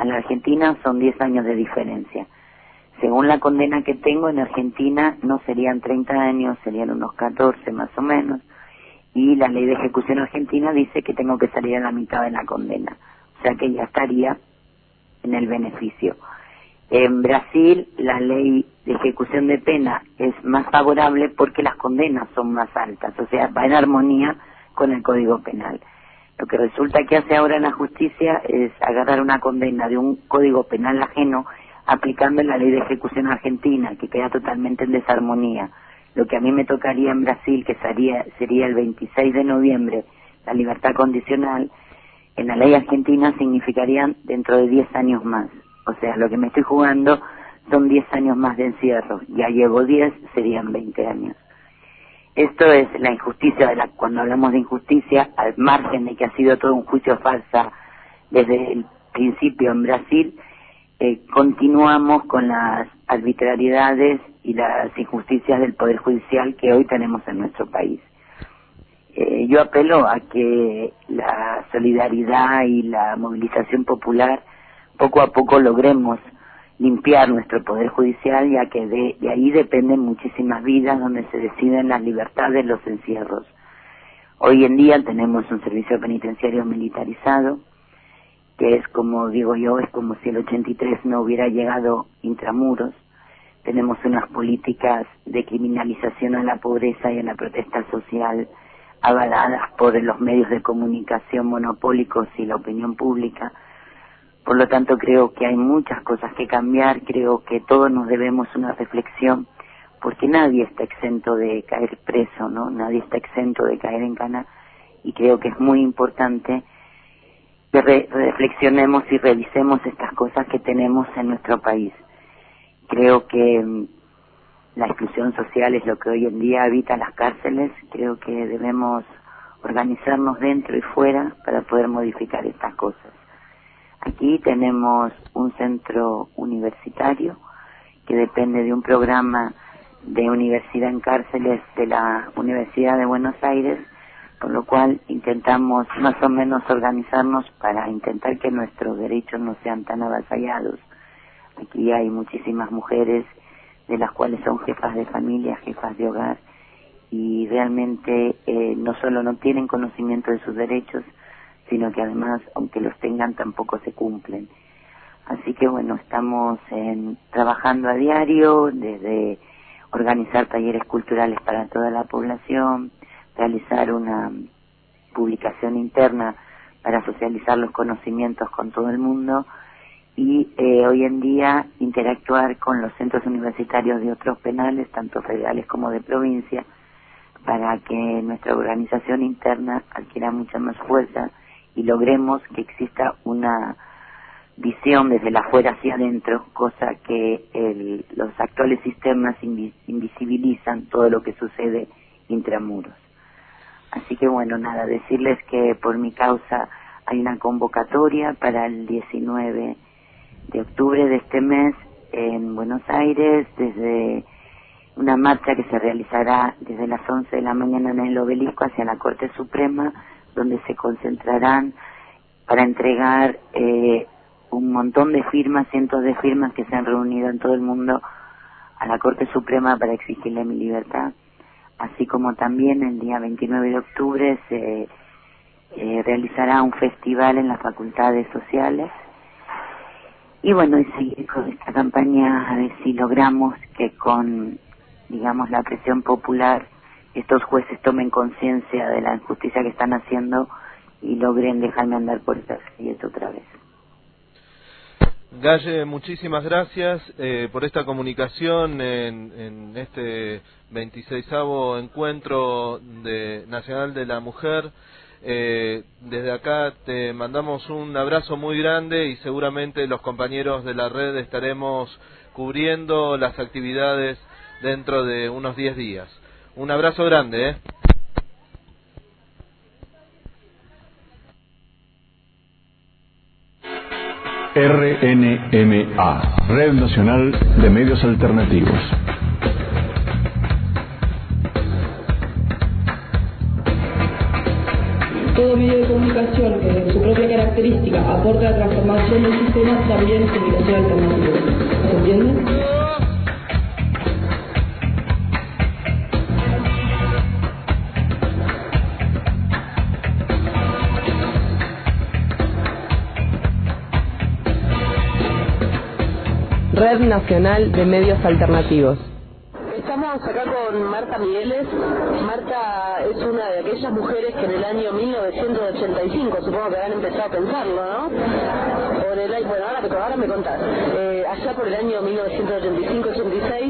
la Argentina son 10 años de diferencia. Según la condena que tengo en Argentina, no serían 30 años, serían unos 14 más o menos, y la ley de ejecución argentina dice que tengo que salir a la mitad de la condena, o sea que ya estaría en el beneficio. En Brasil la ley de ejecución de pena es más favorable porque las condenas son más altas, o sea, va en armonía con el Código Penal. Lo que resulta que hace ahora la justicia es agarrar una condena de un Código Penal ajeno aplicando la ley de ejecución argentina, que queda totalmente en desarmonía. Lo que a mí me tocaría en Brasil, que sería el 26 de noviembre, la libertad condicional, en la ley argentina significarían dentro de 10 años más. O sea, lo que me estoy jugando son 10 años más de encierro. Ya llevo 10, serían 20 años. Esto es la injusticia, cuando hablamos de injusticia, al margen de que ha sido todo un juicio farsa desde el principio en Brasil, continuamos con las arbitrariedades y las injusticias del Poder Judicial que hoy tenemos en nuestro país. Yo apelo a que la solidaridad y la movilización popular poco a poco logremos limpiar nuestro Poder Judicial, ya que de ahí dependen muchísimas vidas donde se deciden las libertades, los encierros. Hoy en día tenemos un servicio penitenciario militarizado, que es, como digo yo, es como si el 83 no hubiera llegado intramuros. Tenemos unas políticas de criminalización a la pobreza y a la protesta social avaladas por los medios de comunicación monopólicos y la opinión pública. Por lo tanto, creo que hay muchas cosas que cambiar, creo que todos nos debemos una reflexión, porque nadie está exento de caer preso, ¿no? Nadie está exento de caer en cana, y creo que es muy importante que reflexionemos y revisemos estas cosas que tenemos en nuestro país. Creo que la exclusión social es lo que hoy en día habita las cárceles. Creo que debemos organizarnos dentro y fuera para poder modificar estas cosas. Aquí tenemos un centro universitario que depende de un programa de universidad en cárceles de la Universidad de Buenos Aires, con lo cual intentamos más o menos organizarnos para intentar que nuestros derechos no sean tan avasallados. Aquí hay muchísimas mujeres de las cuales son jefas de familia, jefas de hogar, y realmente no solo no tienen conocimiento de sus derechos, sino que además, aunque los tengan, tampoco se cumplen. Así que bueno, estamos trabajando a diario, desde organizar talleres culturales para toda la población, realizar una publicación interna para socializar los conocimientos con todo el mundo, y hoy en día interactuar con los centros universitarios de otros penales, tanto federales como de provincia, para que nuestra organización interna adquiera mucha más fuerza y logremos que exista una visión desde la afuera hacia adentro, cosa que los actuales sistemas invisibilizan todo lo que sucede intramuros. Así que bueno, nada, decirles que por mi causa hay una convocatoria para el 19 de octubre de este mes en Buenos Aires, desde una marcha que se realizará desde las 11 de la mañana en el Obelisco hacia la Corte Suprema, donde se concentrarán para entregar un montón de firmas, cientos de firmas que se han reunido en todo el mundo a la Corte Suprema para exigirle mi libertad. Así como también el día 29 de octubre se realizará un festival en las facultades sociales. Y bueno, y seguir con esta campaña a ver si logramos que con, digamos, la presión popular estos jueces tomen conciencia de la injusticia que están haciendo y logren dejarme andar por estas calles otra vez. Galle, muchísimas gracias por esta comunicación en este 26º encuentro nacional de la mujer. Desde acá te mandamos un abrazo muy grande y seguramente los compañeros de la red estaremos cubriendo las actividades dentro de unos 10 días. Un abrazo grande, RNMA, Red Nacional de Medios Alternativos. Todo medio de comunicación que en su propia característica característica aporta a la transformación del sistema, también es comunicación alternativa. ¿Se entiende? Red Nacional de Medios Alternativos. Estamos acá con Marta Migueles. Marta es una de aquellas mujeres que en el año 1985, supongo que habrán empezado a pensarlo, ¿no? Por el año, bueno, ahora me contás. Allá por el año 1985-86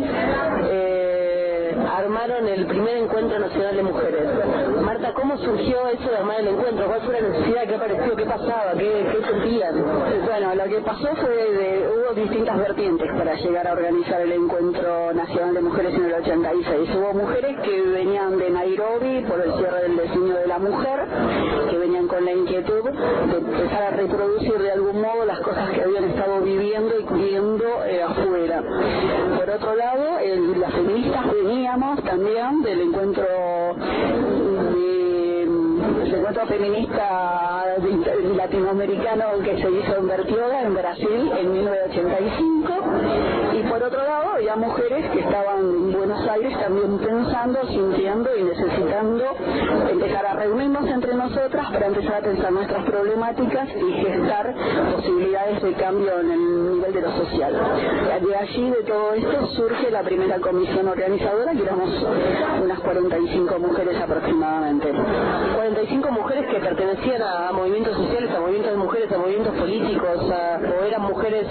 armaron el primer encuentro nacional de mujeres. Marta, ¿cómo surgió eso de armar el encuentro? ¿Cuál fue la necesidad? ¿Qué apareció? ¿Qué pasaba? ¿Qué sentían? Bueno, lo que pasó fue hubo distintas vertientes para llegar a organizar el encuentro nacional de mujeres en el 86. Hubo mujeres que venían de Nairobi por el cierre del designio de la mujer, que venían con la inquietud de empezar a reproducir de algún modo las cosas que habían estado viviendo y viendo afuera. Por otro lado, las feministas veníamos también del encuentro feminista latinoamericano que se hizo en Bertioga, en Brasil, en 1985, y por otro lado había mujeres que estaban en Buenos Aires también pensando, sintiendo y necesitando empezar a reunirnos entre nosotras para empezar a pensar nuestras problemáticas y gestar posibilidades de cambio en el nivel de lo social. De allí, de todo esto, surge la primera comisión organizadora, que éramos unas 45 mujeres aproximadamente. 45 mujeres que pertenecían a movimientos sociales, a movimientos de mujeres, a movimientos políticos, o eran mujeres.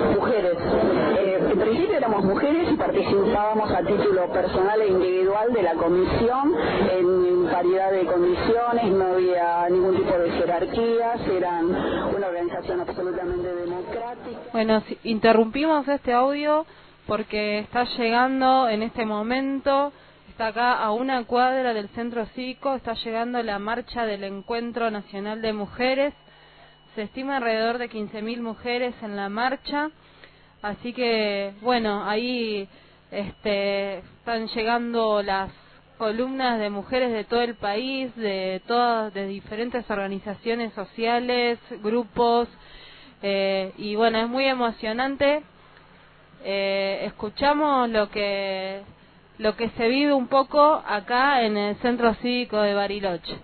En principio éramos mujeres y participábamos a título personal e individual de la comisión en variedad de condiciones, no había ningún tipo de jerarquías, eran una organización absolutamente democrática. Bueno, interrumpimos este audio porque está llegando en este momento. Está acá a una cuadra del Centro Cívico, está llegando la marcha del Encuentro Nacional de Mujeres. Se estima alrededor de 15.000 mujeres en la marcha. Así que, bueno, ahí están llegando las columnas de mujeres de todo el país, de diferentes organizaciones sociales, grupos, y bueno, es muy emocionante. Escuchamos lo que se vive un poco acá en el Centro Cívico de Bariloche.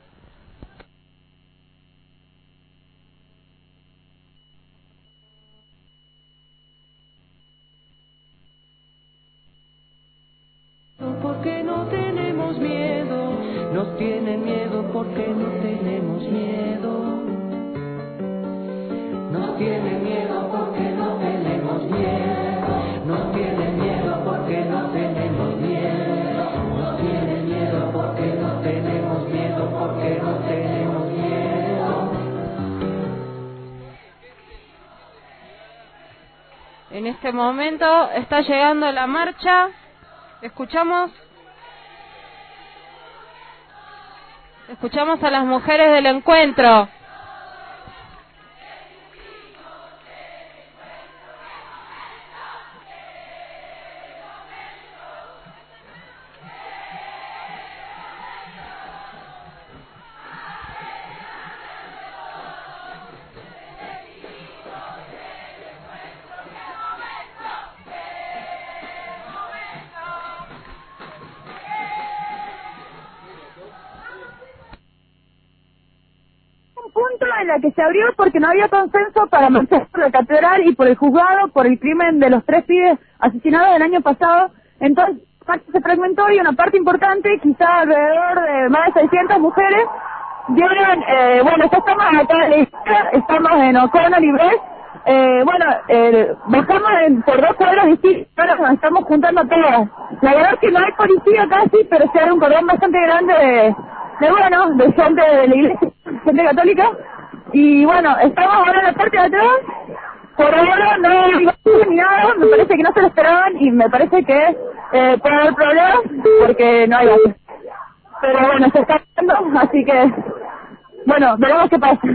Porque no tenemos miedo, nos tienen miedo porque no tenemos miedo. Nos tienen miedo porque no tenemos miedo, nos tienen miedo porque no tenemos miedo, nos tienen miedo porque no tenemos miedo, porque no tenemos miedo. En este momento está llegando la marcha. Escuchamos a las mujeres del encuentro. Punto en la que se abrió porque no había consenso para marchar por la catedral y por el juzgado por el crimen de los 3 pibes asesinados el año pasado. Entonces se fragmentó y una parte importante, quizá alrededor de más de 600 mujeres, dieron, bueno, ya estamos acá en la isla, estamos en O'Connell y Brest, bajamos por 2 cuadras distintas, nos estamos juntando todas. La verdad es que no hay policía casi, pero se abre un cordón bastante grande de gente de la iglesia, gente católica, y bueno, estamos ahora en la parte de atrás. Por ahora no hay ni nada, me parece que no se lo esperaban y me parece que puede haber problemas porque no hay gases. Pero bueno, se está haciendo, así que bueno, veremos qué pasa.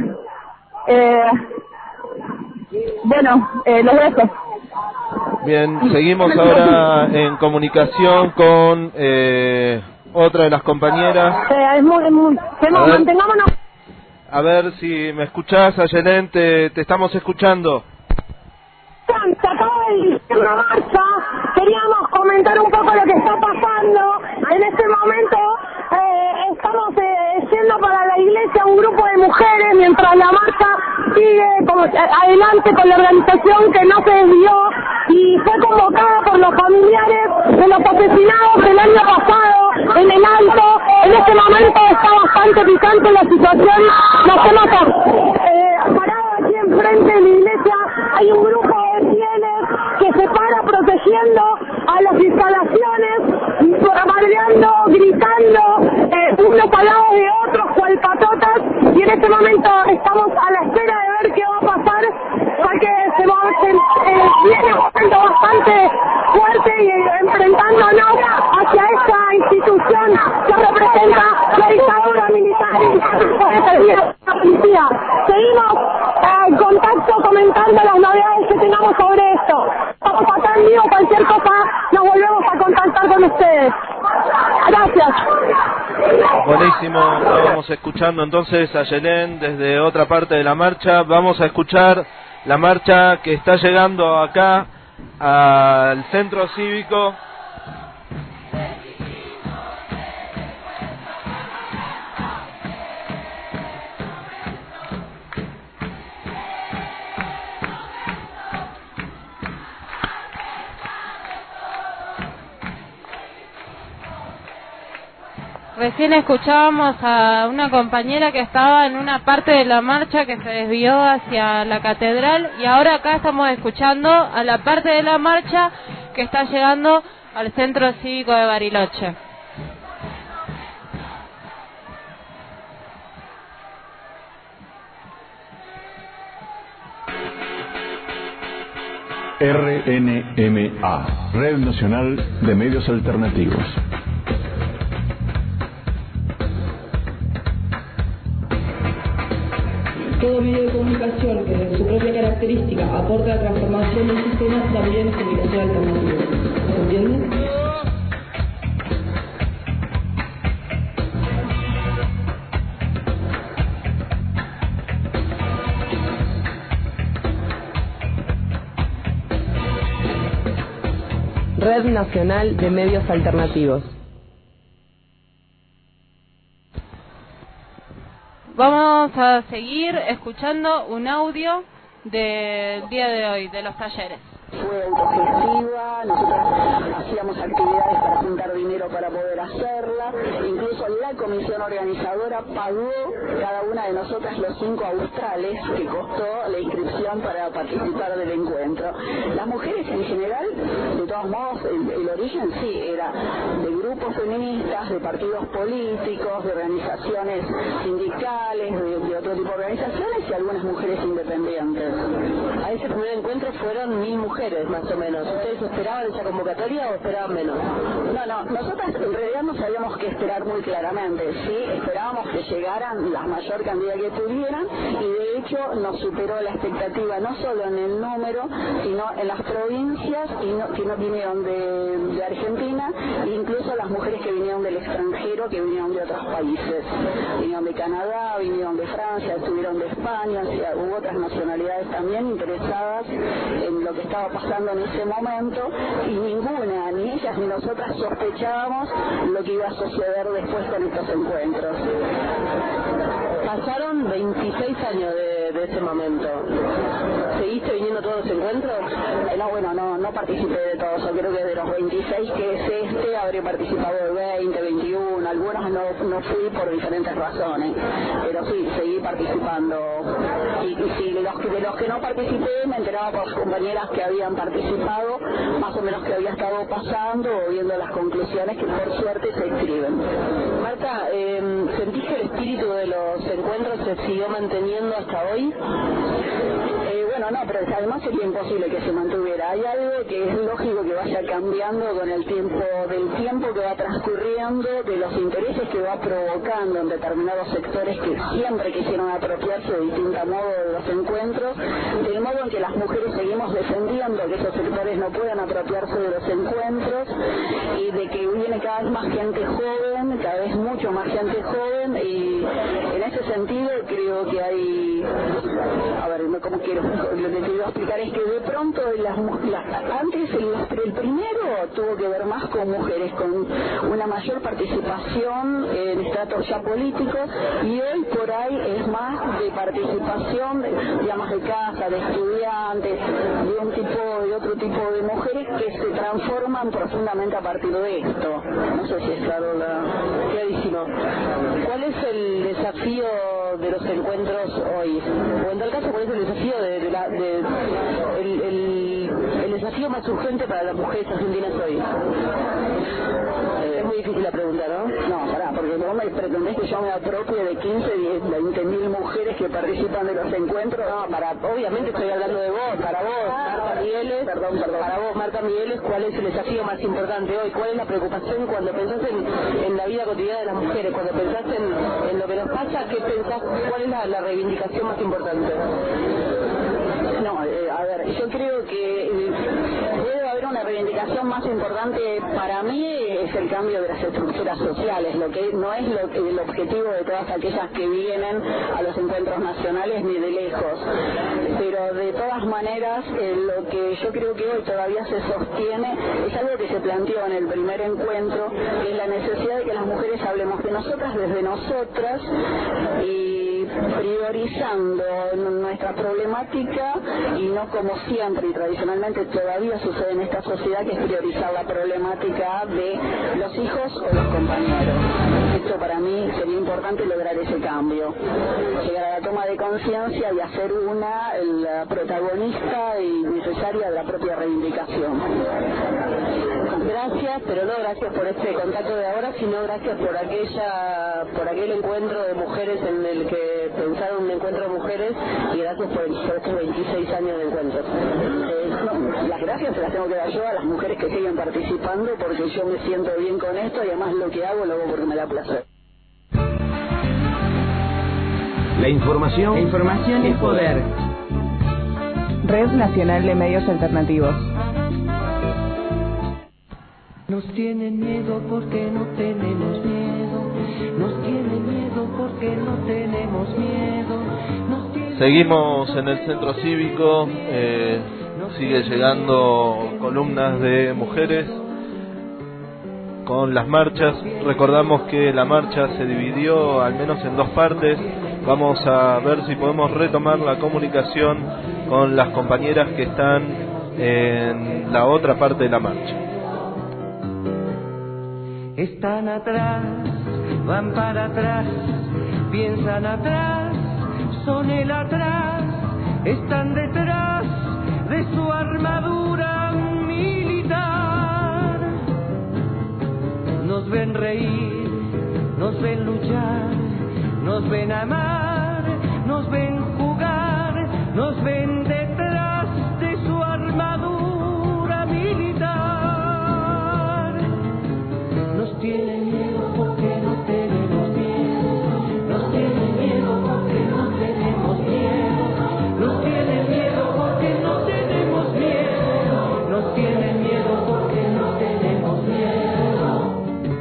Los dejo. Bien, seguimos ahora en comunicación con otra de las compañeras. Mantengámonos. A ver si me escuchás, Ayelén, te estamos escuchando. Se acaba de iniciar una marcha, queríamos comentar un poco lo que está pasando. En este momento estamos yendo para la iglesia un grupo de mujeres mientras la marcha sigue como adelante con la organización que no se desvió y fue convocada por los familiares de los asesinados del año pasado en el Alto. En este momento está bastante picante la situación. Nos hemos parado aquí enfrente de la iglesia. Hay un grupo de fieles que se para protegiendo a las instalaciones, bardeando, gritando, unos al lado de otros, cual patotas, y en este momento estamos a la espera de ver qué va a pasar, porque viene un momento bastante fuerte y enfrentándonos hacia esta institución que representa la dictadura militar y la policía. Seguimos en contacto comentando las novedades que tengamos sobre esto. Estamos acá en vivo, cualquier cosa nos volvemos a contactar con ustedes. Gracias. Buenísimo, estábamos escuchando entonces a Ayelén desde otra parte de la marcha. Vamos a escuchar la marcha que está llegando acá al centro cívico. Recién escuchábamos a una compañera que estaba en una parte de la marcha que se desvió hacia la catedral y ahora acá estamos escuchando a la parte de la marcha que está llegando al centro cívico de Bariloche. RNMA, Red Nacional de Medios Alternativos. Todo medio de comunicación que en su propia característica aporta la transformación del sistema también es comunicación alternativa. ¿Se entiende? Red Nacional de Medios Alternativos. Vamos a seguir escuchando un audio del día de hoy, de los talleres. Fue autogestiva, nosotros hacíamos actividades para juntar dinero para poder hacerla, incluso la comisión organizadora pagó cada una de nosotras los 5 australes que costó la inscripción para participar del encuentro. Las mujeres en general, de todos modos, el origen sí era de grupos feministas, de partidos políticos, de organizaciones sindicales, de otro tipo de organizaciones y algunas mujeres independientes. A ese primer encuentro fueron 1000 mujeres más o menos. ¿Ustedes esperaban esa convocatoria o esperaban menos? No, nosotras en realidad no sabíamos qué esperar muy claramente, sí, esperábamos que llegaran la mayor cantidad que pudieran y de hecho nos superó la expectativa no solo en el número, sino en las provincias que no vinieron de Argentina, e incluso las mujeres que vinieron del extranjero, que vinieron de otros países, vinieron de Canadá, vinieron de Francia, estuvieron de España, o sea, hubo otras nacionalidades también interesadas en lo que estaba pasando en ese momento y ninguna, ni ellas ni nosotras sospechábamos lo que iba a suceder después con estos encuentros. Pasaron 26 años de ese momento. ¿Seguiste viniendo a todos los encuentros? No participé de todos. Yo creo que de los 26 que es habré participado de 20, 21. Algunos no fui por diferentes razones, pero sí, seguí participando. Y sí, de los que no participé me enteraba por compañeras que habían participado, más o menos que había estado pasando o viendo las conclusiones que por suerte se escriben. Marta, ¿sentís que el espíritu de los encuentros se siguió manteniendo hasta hoy? No, pero además sería imposible que se mantuviera. Hay algo que es lógico que vaya cambiando con el tiempo, del tiempo que va transcurriendo, de los intereses que va provocando en determinados sectores que siempre quisieron apropiarse de distinto modo de los encuentros, del modo en que las mujeres seguimos defendiendo que esos sectores no puedan apropiarse de los encuentros y de que viene cada vez más gente joven, cada vez mucho más gente joven y en ese sentido creo que hay, a ver, lo que quiero explicar es que de pronto antes el primero tuvo que ver más con mujeres, con una mayor participación en estratos ya políticos, y hoy por ahí es más de participación, digamos, de casa, de estudiantes, de otro tipo de mujeres que se transforman profundamente a partir de esto. No sé si es claro clarísimo. ¿Cuál es el desafío de los encuentros hoy? O en tal caso, ¿cuál es el desafío el desafío más urgente para las mujeres argentinas hoy? Es muy difícil la pregunta, ¿no? No, pará, porque vos me pretendés que yo me apropie de 15, 10, 20.000 mujeres que participan de los encuentros. No, obviamente estoy hablando de vos, para vos, Marta Migueles. Perdón. Para vos, Marta Migueles, ¿cuál es el desafío más importante hoy? ¿Cuál es la preocupación cuando pensás en la vida cotidiana de las mujeres? Cuando pensás en lo que nos pasa, ¿qué pensás? ¿Cuál es la reivindicación más importante? No, a ver, yo creo que debe haber una reivindicación más importante. Para mí es el cambio de las estructuras sociales, lo que no es el objetivo de todas aquellas que vienen a los encuentros nacionales ni de lejos, pero de todas maneras lo que yo creo que hoy todavía se sostiene es algo que se planteó en el primer encuentro, que es la necesidad de que las mujeres hablemos de nosotras desde nosotras y priorizando nuestra problemática, y no como siempre y tradicionalmente todavía sucede en esta sociedad, que es priorizar la problemática de los hijos o los compañeros. Esto para mí sería importante, lograr ese cambio, llegar a la toma de conciencia y hacer la protagonista y necesaria de la propia reivindicación. Gracias, pero no gracias por este contacto de ahora, sino gracias por aquel encuentro de mujeres en el que pensaron un encuentro de mujeres, y gracias por estos 26 años de encuentros. Las gracias se las tengo que dar yo a las mujeres que siguen participando, porque yo me siento bien con esto, y además lo que hago lo hago porque me da placer. La información es poder. Red Nacional de Medios Alternativos. Nos tienen miedo porque no tenemos miedo. Nos tienen miedo porque no tenemos miedo. Seguimos en el centro cívico, sigue llegando columnas de mujeres con las marchas. Recordamos que la marcha se dividió al menos en dos partes. Vamos a ver si podemos retomar la comunicación con las compañeras que están en la otra parte de la marcha. Están atrás, van para atrás, piensan atrás, son el atrás, están detrás de su armadura militar. Nos ven reír, nos ven luchar, nos ven amar, nos ven jugar, nos ven detrás de su armadura militar. Nos tienen miedo porque no tenemos miedo. Nos tienen miedo porque no tenemos miedo. Nos tienen miedo porque no tenemos miedo. Nos tienen miedo porque no tenemos miedo.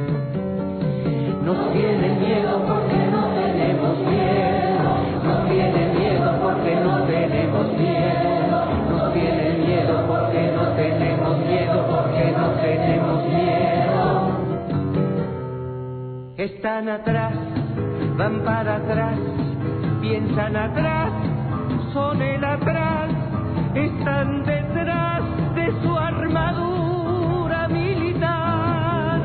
Nos tienen miedo porque no tenemos miedo. Nos tienen miedo porque no tenemos miedo. Nos tienen miedo porque no tenemos miedo. Porque no tenemos miedo. Están atrás, van para atrás, piensan atrás, son el atrás, están detrás de su armadura militar.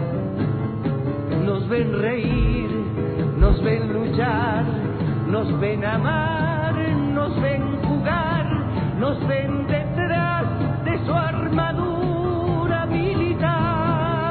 Nos ven reír, nos ven luchar, nos ven amar, nos ven jugar, nos ven detrás de su armadura militar.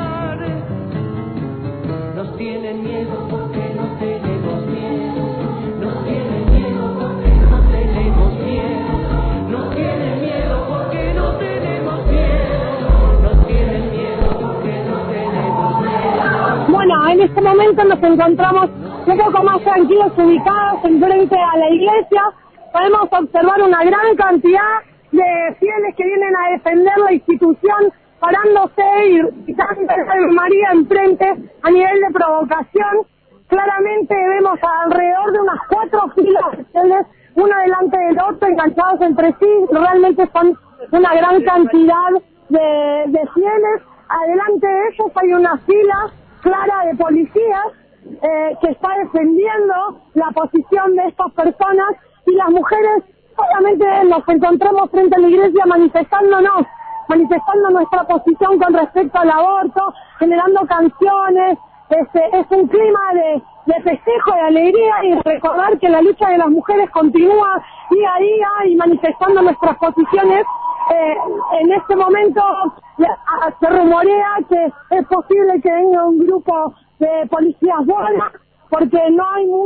Nos tienen miedo porque no tenemos miedo. Nos tienen miedo porque no tenemos miedo. Nos tienen miedo porque no tenemos miedo. Nos tienen miedo porque no tenemos miedo. Bueno, en este momento nos encontramos un poco más tranquilos, ubicados enfrente a la iglesia. Podemos observar una gran cantidad de fieles que vienen a defender la institución, parándose y gritando Ave María enfrente a nivel de provocación. claramente vemos alrededor de unas 4 filas de fieles, uno delante del otro, enganchados entre sí. Realmente son una gran cantidad de fieles. Adelante de ellos hay una fila clara de policías que está defendiendo la posición de estas personas, y las mujeres obviamente nos encontramos frente a la iglesia manifestando nuestra posición con respecto al aborto, generando canciones. Es un clima de festejo, de alegría, y recordar que la lucha de las mujeres continúa día a día, y manifestando nuestras posiciones. En este momento se rumorea que es posible que venga un grupo de policías buenas, porque no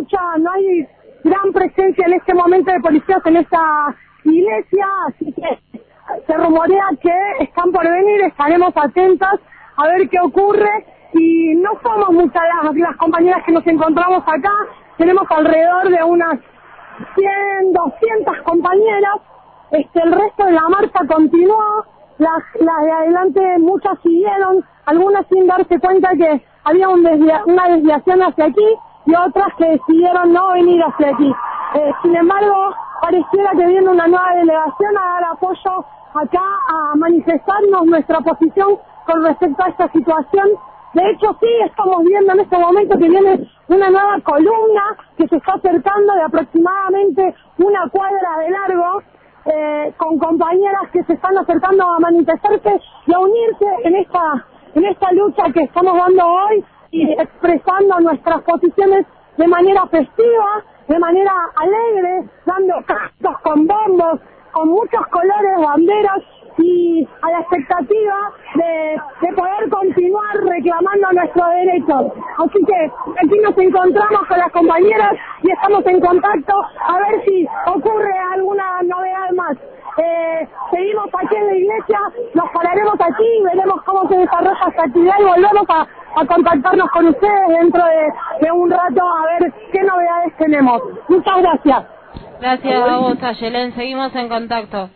hay gran presencia en este momento de policías en esta iglesia, así que se rumorea que están por venir. Estaremos atentas a ver qué ocurre, y no somos muchas las compañeras que nos encontramos acá, tenemos alrededor de unas 100, 200 compañeras. El resto de la marcha continuó, las de adelante muchas siguieron, algunas sin darse cuenta que había una desviación hacia aquí, y otras que decidieron no venir hacia aquí. Sin embargo, pareciera que viene una nueva delegación a dar apoyo acá, a manifestarnos nuestra posición con respecto a esta situación. De hecho, sí, estamos viendo en este momento que viene una nueva columna que se está acercando de aproximadamente 1 cuadra de largo, con compañeras que se están acercando a manifestarse y a unirse en esta lucha que estamos dando hoy, y expresando nuestras posiciones de manera festiva, de manera alegre, dando cantos con bombos, con muchos colores, banderas, y a la expectativa de poder continuar reclamando nuestros derechos. Así que aquí nos encontramos con las compañeras y estamos en contacto a ver si ocurre alguna novedad más. Seguimos aquí en la iglesia, nos pararemos aquí, veremos cómo se desarrolla esta actividad, y volvemos a contactarnos con ustedes dentro de un rato a ver qué novedades tenemos. Muchas gracias. Gracias a vos, Ayelen. Seguimos en contacto.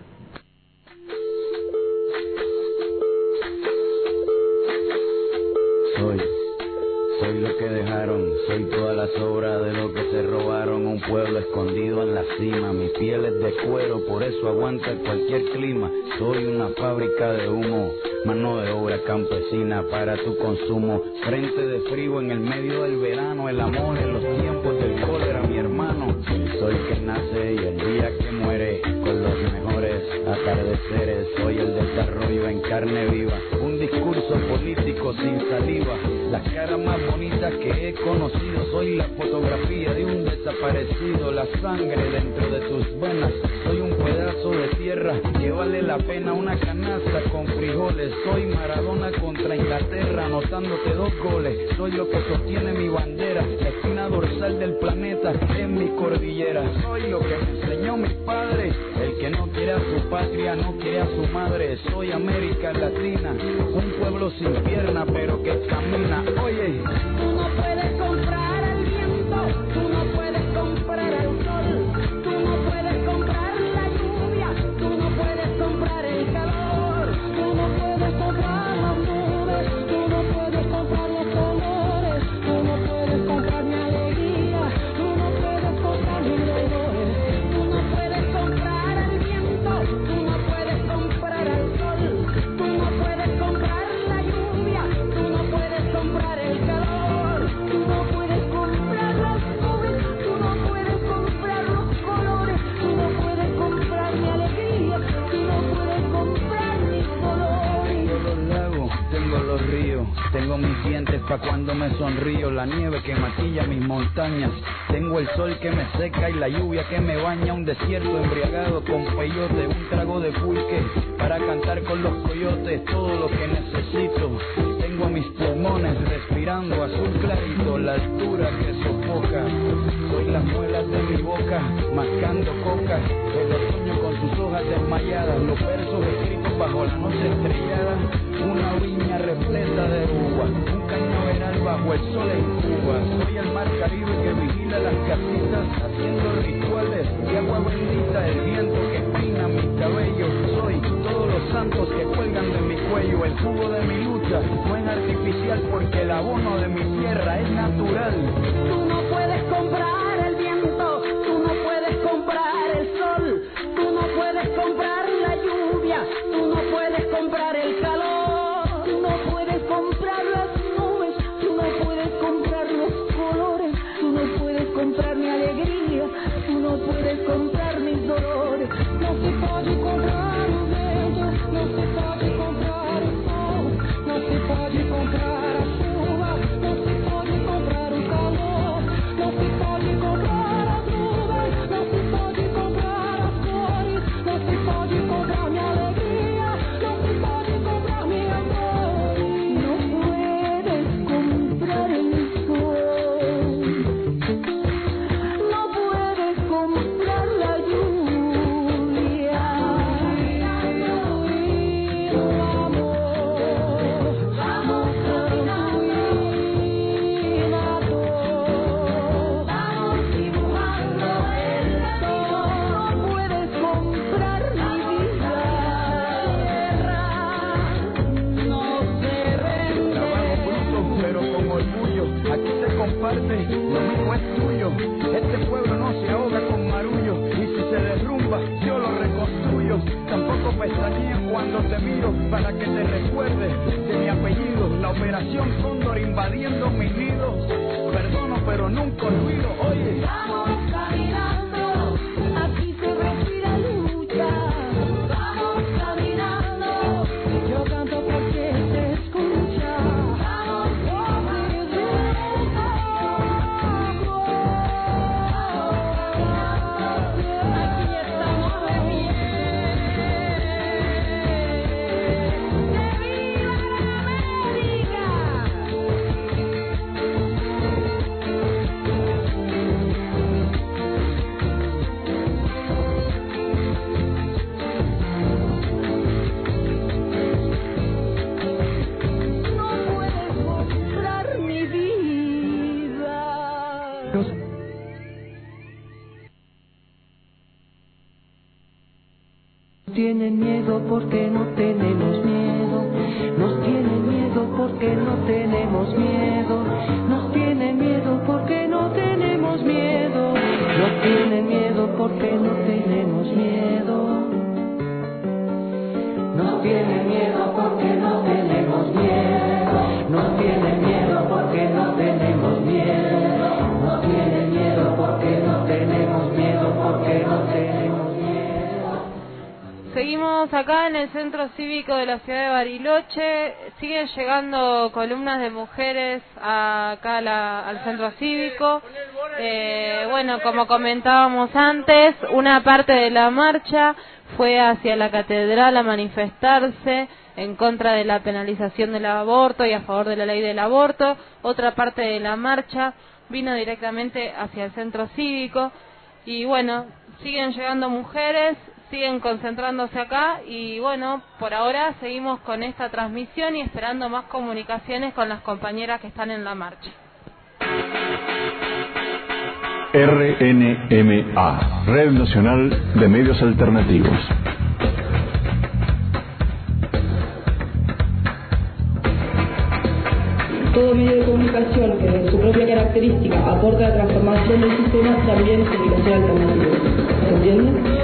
Soy lo que dejaron, soy toda la sobra de lo que se robaron. Un pueblo escondido en la cima, mi piel es de cuero, por eso aguanta cualquier clima. Soy una fábrica de humo, mano de obra campesina para tu consumo. Frente de frío en el medio del verano, el amor en los tiempos del cólera, mi hermano. Soy que nace y el día que muere, con los mejores atardeceres. Soy el desarrollo en carne viva, un discurso político sin saliva. Las caras más bonitas que he conocido, soy la fotografía de un desaparecido. La sangre dentro de tus venas, soy un pedazo de tierra que vale la pena una canasta con frijoles. Soy Maradona contra Inglaterra, anotándote 2 goles. Soy lo que sostiene mi bandera, la espina dorsal del planeta en mi cordillera. Soy lo que me enseñó mi padre, el que no quiere a su patria, no quiere a su madre. Soy América Latina, un pueblo sin pierna pero que camina. Oye, tú no puedes comprar el viento, tú no puedes comprar el sol, tú no puedes comprar la lluvia, tú no puedes comprar el calor, tú no puedes comprar las nubes, tú no puedes comprar los colores, tú no puedes comprar mi alegría, tú no puedes comprar mis dolores, tú no puedes comprar el viento, tú no puedes comprar el sol, tú no puedes comprar la lluvia, tú no puedes comprar el calor, tú no puedes comprar las nubes, tú no puedes comprar los colores, tú no puedes comprar mi alegría, tú no puedes comprar mis dolores. Tengo los lagos, tengo los ríos, tengo mis dientes pa' cuando me sonrío, la nieve que maquilla mis montañas, tengo el sol que me seca y la lluvia que me baña, un desierto embriagado con peyote, un trago de pulque para cantar con los coyotes, todo lo que necesito. Tengo mis pulmones respirando azul clarito, la altura que sofoca. Soy las muelas de mi boca, mascando coca. El otoño con sus hojas desmayadas, los versos escritos bajo la noche estrellada. Una viña repleta de uva, un cañaveral bajo el sol en Cuba. Soy el mar Caribe que vigila las casitas, haciendo rituales de agua bendita. El viento que peina mi cabello, soy todos los santos que cuelgan de mi cuello. el jugo de mi lucha no es artificial porque el abono de mi tierra es natural. Tú no puedes comprar el viento, tú no puedes comprar el sol, tú no puedes comprar la lluvia, tú no puedes comprar el calor, tú no puedes comprar las nubes, tú no puedes comprar los colores, tú no puedes comprar mi alegría, tú no puedes comprar mis dolores. No se puede comprar el viento, no se puede comprar el sol, no se puede comprar la chuva, no se puede comprar el calor, no se puede comprar las nubes, no se puede comprar las flores, no se puede comprar mi alegría, no se puede comprar mi amor. No puedes comprar el sol, no puedes comprar la lluvia. Vamos caminando, vamos dibujando el sol. No puedes comprar mi vida, no se vende. Trabajo bruto, pero con orgullo. Aquí se comparte, lo mío es tuyo. Este pueblo no se ahoga con marullo. Y si se derrumba, yo lo reconstruyo. Tampoco pestañeo cuando te miro para que te recuerdes de mi apellido. La operación Cóndor invadiendo mi nido. Perdono, pero nunca olvido. Oye, Vamos caminando, aquí se respira lucha. Vamos caminando, yo canto porque se escucha. Vamos aquí estamos de pie. ¡Que viva América! No puedes comprar mi vida. Nos tienen miedo porque no tenemos miedo. Nos tienen miedo porque no tenemos miedo. Nos tienen miedo porque no tenemos miedo. Nos tienen miedo porque no tenemos miedo. Nos tienen miedo porque no tenemos miedo. Nos tienen miedo porque no tenemos miedo. Nos tienen miedo porque no tenemos miedo, porque no tenemos miedo. Seguimos acá en el Centro Cívico de la ciudad de Bariloche. Siguen llegando columnas de mujeres acá al Centro Cívico. Bueno, como comentábamos antes, una parte de la marcha fue hacia la catedral a manifestarse en contra de la penalización del aborto y a favor de la ley del aborto. Otra parte de la marcha vino directamente hacia el Centro Cívico. Y bueno, siguen llegando mujeres, siguen concentrándose acá y bueno, por ahora seguimos con esta transmisión y esperando más comunicaciones con las compañeras que están en la marcha. RNMA, Red Nacional de Medios Alternativos. Todo medio de comunicación que de su propia característica aporta la transformación del sistema también es comunicación alternativa. ¿Se entiende?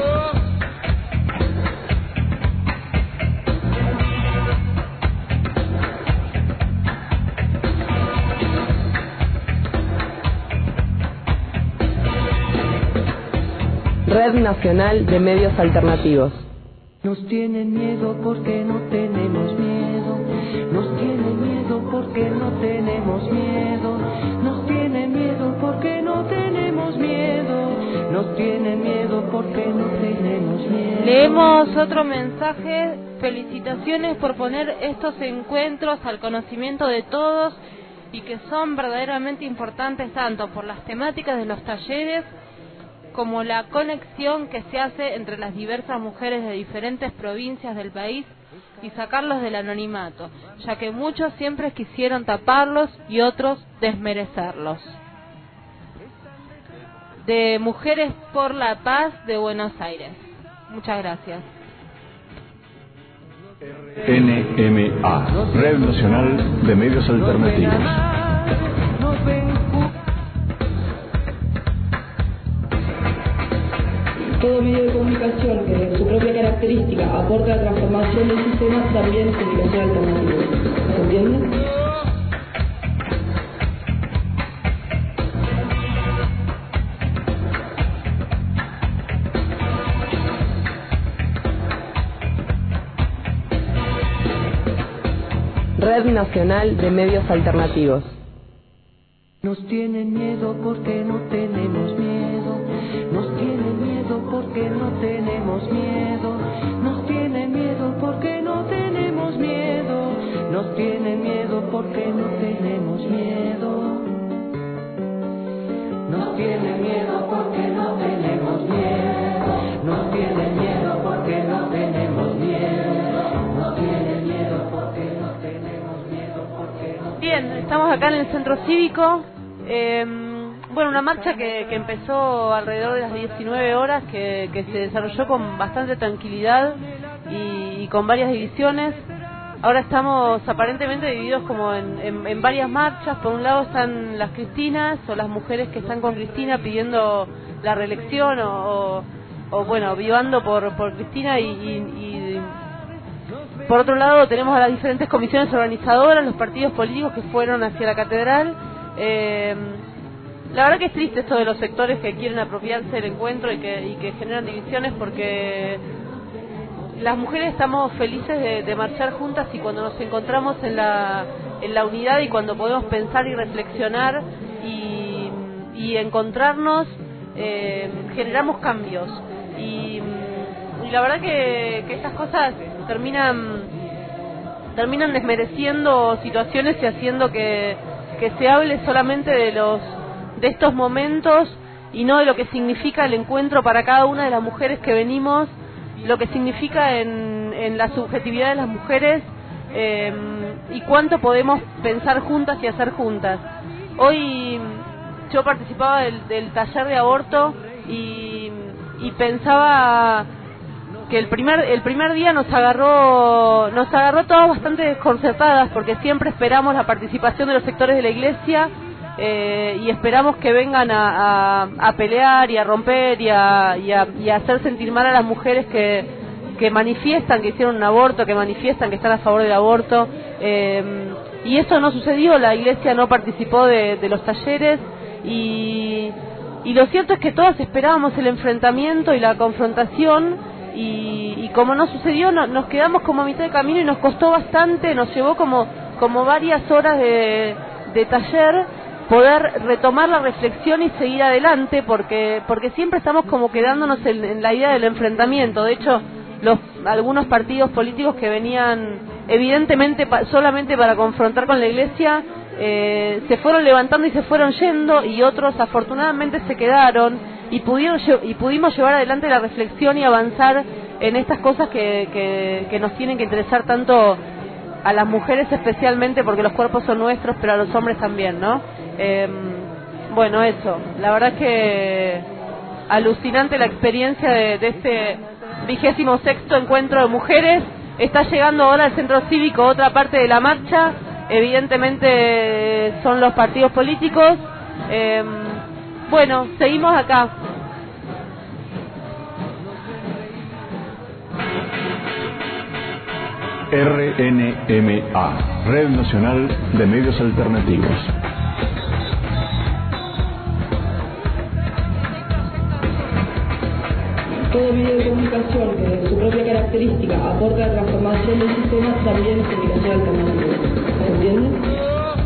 Red Nacional de Medios Alternativos. Nos tienen miedo porque no tenemos miedo. Nos tienen miedo porque no tenemos miedo. Nos tienen miedo porque no tenemos miedo. Nos tienen miedo porque no tenemos miedo. Leemos otro mensaje. Felicitaciones por poner estos encuentros al conocimiento de todos y que son verdaderamente importantes tanto por las temáticas de los talleres como la conexión que se hace entre las diversas mujeres de diferentes provincias del país y sacarlos del anonimato, ya que muchos siempre quisieron taparlos y otros desmerecerlos. De Mujeres por la Paz de Buenos Aires. Muchas gracias. NMA, Red Nacional de Medios Alternativos. Todo medio de comunicación que de su propia característica aporta a la transformación del sistema también es comunicación alternativa. ¿Se entiende? Red Nacional de Medios Alternativos. Nos tienen miedo porque no tenemos miedo. Nos tienen miedo porque no tenemos miedo. Nos tienen miedo porque no tenemos miedo. Nos tienen miedo porque no tenemos miedo. Nos tienen miedo porque no tenemos miedo. Nos tienen miedo porque no tenemos miedo. Nos tienen miedo porque no tenemos miedo. Porque no. Bien, estamos acá en el Centro Cívico. Bueno, una marcha que empezó alrededor de las 19 horas, que se desarrolló con bastante tranquilidad y con varias divisiones. Ahora estamos aparentemente divididos como en varias marchas. Por un lado están las Cristinas, o las mujeres que están con Cristina pidiendo la reelección o bueno, vivando por Cristina y por otro lado tenemos a las diferentes comisiones organizadoras, los partidos políticos que fueron hacia la catedral. La verdad que es triste esto de los sectores que quieren apropiarse del encuentro y que generan divisiones, porque las mujeres estamos felices de marchar juntas, y cuando nos encontramos en la unidad y cuando podemos pensar y reflexionar y encontrarnos, generamos cambios. Y la verdad que estas cosas terminan desmereciendo situaciones y haciendo que se hable solamente de estos momentos y no de lo que significa el encuentro para cada una de las mujeres que venimos, lo que significa en la subjetividad de las mujeres, y cuánto podemos pensar juntas y hacer juntas. Hoy yo participaba del taller de aborto y pensaba que el primer día nos agarró todas bastante desconcertadas, porque siempre esperamos la participación de los sectores de la iglesia, y esperamos que vengan a pelear y a romper y a hacer sentir mal a las mujeres que manifiestan que hicieron un aborto, que manifiestan que están a favor del aborto, y eso no sucedió. La iglesia no participó de los talleres, y lo cierto es que todas esperábamos el enfrentamiento y la confrontación. Y como no sucedió, nos quedamos como a mitad de camino y nos costó bastante, nos llevó como varias horas de taller poder retomar la reflexión y seguir adelante, porque siempre estamos como quedándonos en la idea del enfrentamiento. De hecho, algunos partidos políticos que venían evidentemente solamente para confrontar con la iglesia, se fueron levantando y se fueron yendo, y otros afortunadamente se quedaron y pudimos llevar adelante la reflexión y avanzar en estas cosas que nos tienen que interesar tanto a las mujeres, especialmente porque los cuerpos son nuestros, pero a los hombres también, ¿no? Bueno, eso, la verdad es que alucinante la experiencia de este 26º encuentro de mujeres. Está llegando ahora al Centro Cívico otra parte de la marcha, evidentemente son los partidos políticos. Bueno, seguimos acá. RNMA, Red Nacional de Medios Alternativos. Todo medio de comunicación que de su propia característica aporta a la transformación del sistema también es comunicación alternativa. ¿Se entiende?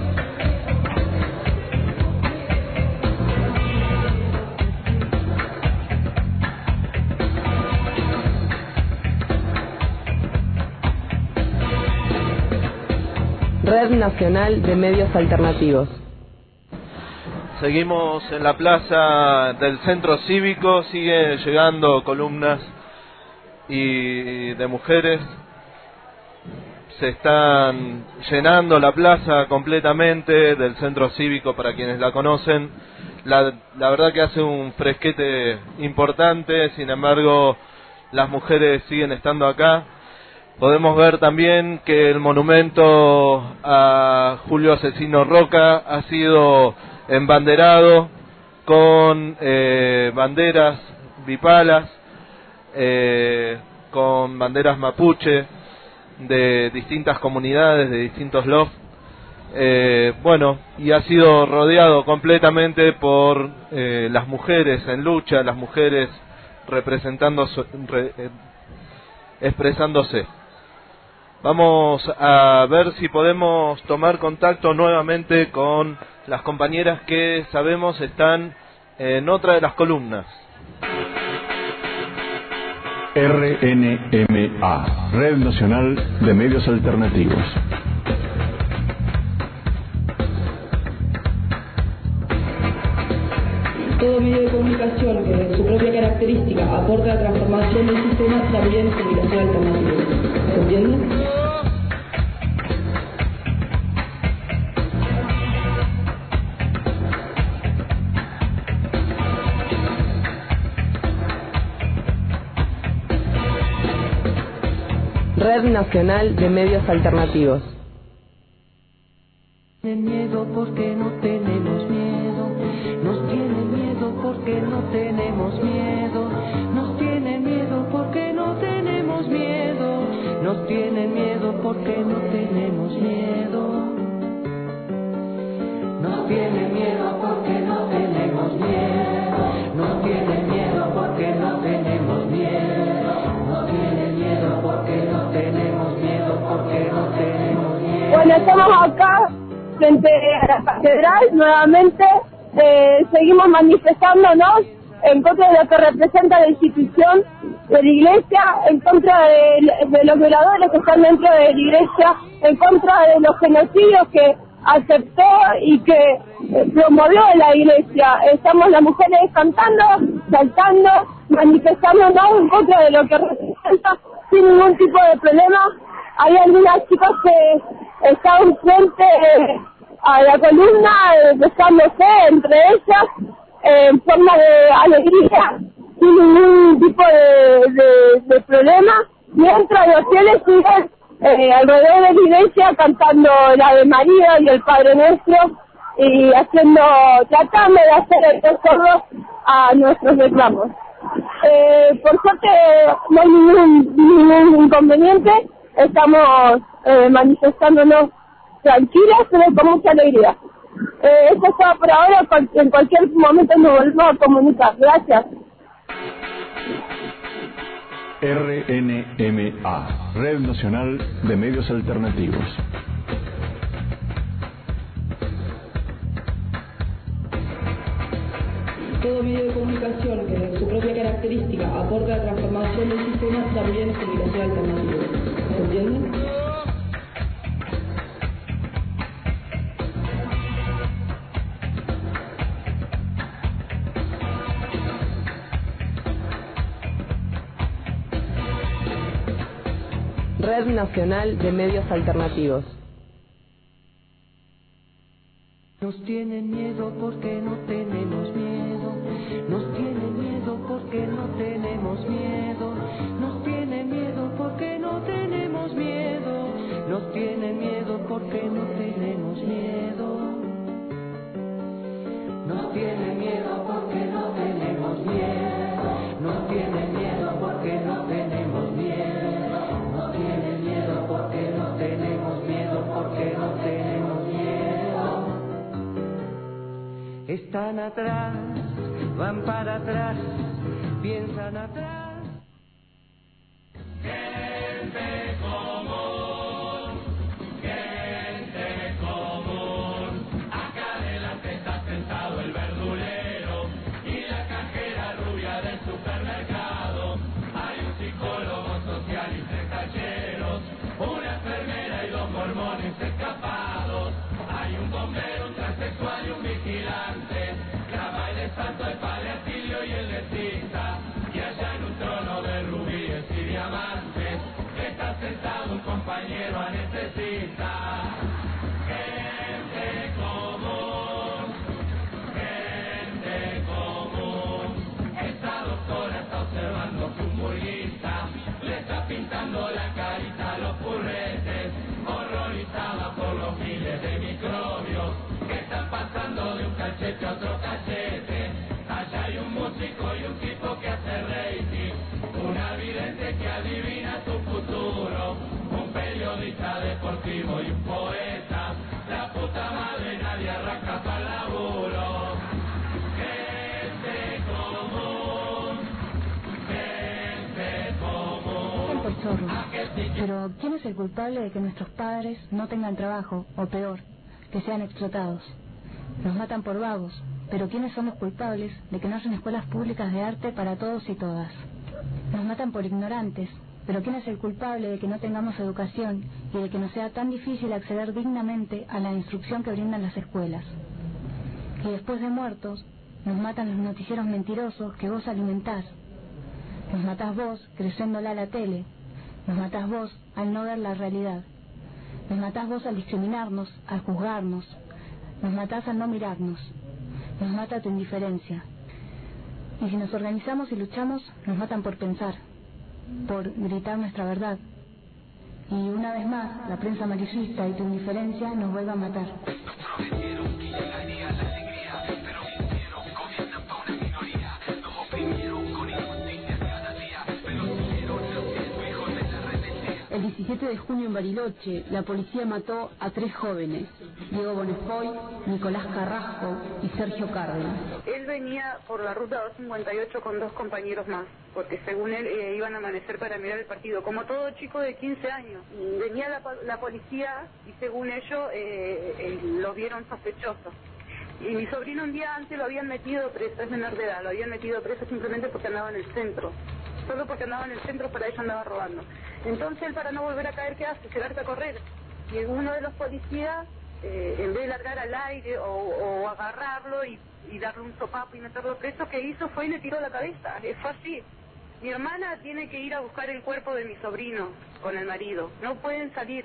Red Nacional de Medios Alternativos. Seguimos en la plaza del Centro Cívico, siguen llegando columnas y de mujeres. Se están llenando la plaza completamente del Centro Cívico, para quienes la conocen. La verdad que hace un fresquete importante, sin embargo las mujeres siguen estando acá. Podemos ver también que el monumento a Julio Asesino Roca ha sido embanderado con banderas bipalas, con banderas mapuche de distintas comunidades, de distintos lofts. Bueno, y ha sido rodeado completamente por las mujeres en lucha, las mujeres expresándose. Vamos a ver si podemos tomar contacto nuevamente con las compañeras que sabemos están en otra de las columnas. RNMA, Red Nacional de Medios Alternativos. Todo medio de comunicación que en su propia característica aporta la transformación del sistema también es comunicación alternativa. ¿Se entiende? Red Nacional de Medios Alternativos. Tienen miedo porque no tenemos miedo, nos tienen miedo porque no tenemos miedo, nos tienen miedo porque no tenemos miedo, nos tienen miedo porque no tenemos miedo, nos tienen miedo porque no tenemos miedo, nos tienen miedo porque no tenemos miedo, nos tienen miedo porque no tenemos miedo, porque no tenemos miedo. Bueno, estamos acá frente a la catedral nuevamente, seguimos manifestándonos en contra de lo que representa la institución de la iglesia, en contra de los violadores que están dentro de la iglesia, en contra de los genocidios que aceptó y que promovió la iglesia. Estamos las mujeres cantando, saltando, manifestándonos en contra de lo que representa sin ningún tipo de problema. Hay algunas chicas que están frente a la columna besándose entre ellas en forma de alegría, sin ningún tipo de problema, mientras los fieles siguen alrededor de la iglesia cantando la Ave María y el Padre Nuestro y tratando de hacer el sordo a nuestros reclamos. Por suerte no hay ningún inconveniente, estamos manifestándonos tranquilas pero con mucha alegría. Eso es todo por ahora, en cualquier momento nos volvemos a comunicar. Gracias. RNMA, Red Nacional de Medios Alternativos. Todo medio de comunicación que en su propia característica aporta la transformación del sistema también es comunicación alternativa. ¿Se entiende? Red Nacional de Medios Alternativos. Nos tienen miedo porque no tenemos miedo, nos tienen miedo porque no tenemos miedo, nos tienen miedo porque no tenemos miedo, nos tienen miedo porque no tenemos miedo, nos tienen miedo porque no tenemos miedo, nos tienen miedo porque no tenemos miedo, nos tienen miedo porque no tenemos miedo, porque no tenemos miedo. Están atrás, van para atrás, piensan atrás. Gente común, acá adelante está sentado el verdulero y la cajera rubia del supermercado. Hay un psicólogo social y 3 talleros, una enfermera y 2 mormones escapados. Hay un bombero, un transexual y un vigilante, la baile santo, el padre Atilio y el dentista, y allá en un periodista deportivo y un poeta. La puta madre nadie arranca para el laburo. Gente común, Por chorros. Pero ¿quién es el culpable de que nuestros padres no tengan trabajo, o peor, que sean explotados? Nos matan por vagos, pero ¿quiénes son los culpables de que no hayan escuelas públicas de arte para todos y todas? Nos matan por ignorantes, pero ¿quién es el culpable de que no tengamos educación y de que nos sea tan difícil acceder dignamente a la instrucción que brindan las escuelas? Y después de muertos, nos matan los noticieros mentirosos que vos alimentás. Nos matás vos creyéndola a la tele. Nos matás vos al no ver la realidad. Nos matás vos al discriminarnos, al juzgarnos. Nos matás al no mirarnos. Nos mata tu indiferencia. Y si nos organizamos y luchamos, nos matan por pensar, por gritar nuestra verdad. Y una vez más, la prensa amarillista y tu indiferencia nos vuelve a matar. El 17 de junio en Bariloche, la policía mató a 3 jóvenes, Diego Bonefoy, Nicolás Carrasco y Sergio Cárdenas. Él venía por la ruta 258 con 2 compañeros más, porque según él iban a amanecer para mirar el partido, como todo chico de 15 años. Venía la policía y según ellos los vieron sospechosos. Y mi sobrino un día antes lo habían metido preso, es menor de edad, lo habían metido preso simplemente porque andaba en el centro. Solo porque andaba en el centro, para ello andaba robando. Entonces él, para no volver a caer, ¿qué hace? Se larga a correr. Y uno de los policías, en vez de largar al aire o agarrarlo y darle un sopapo y meterlo preso, ¿qué hizo? Fue y le tiró la cabeza. Fue así. Mi hermana tiene que ir a buscar el cuerpo de mi sobrino con el marido. No pueden salir.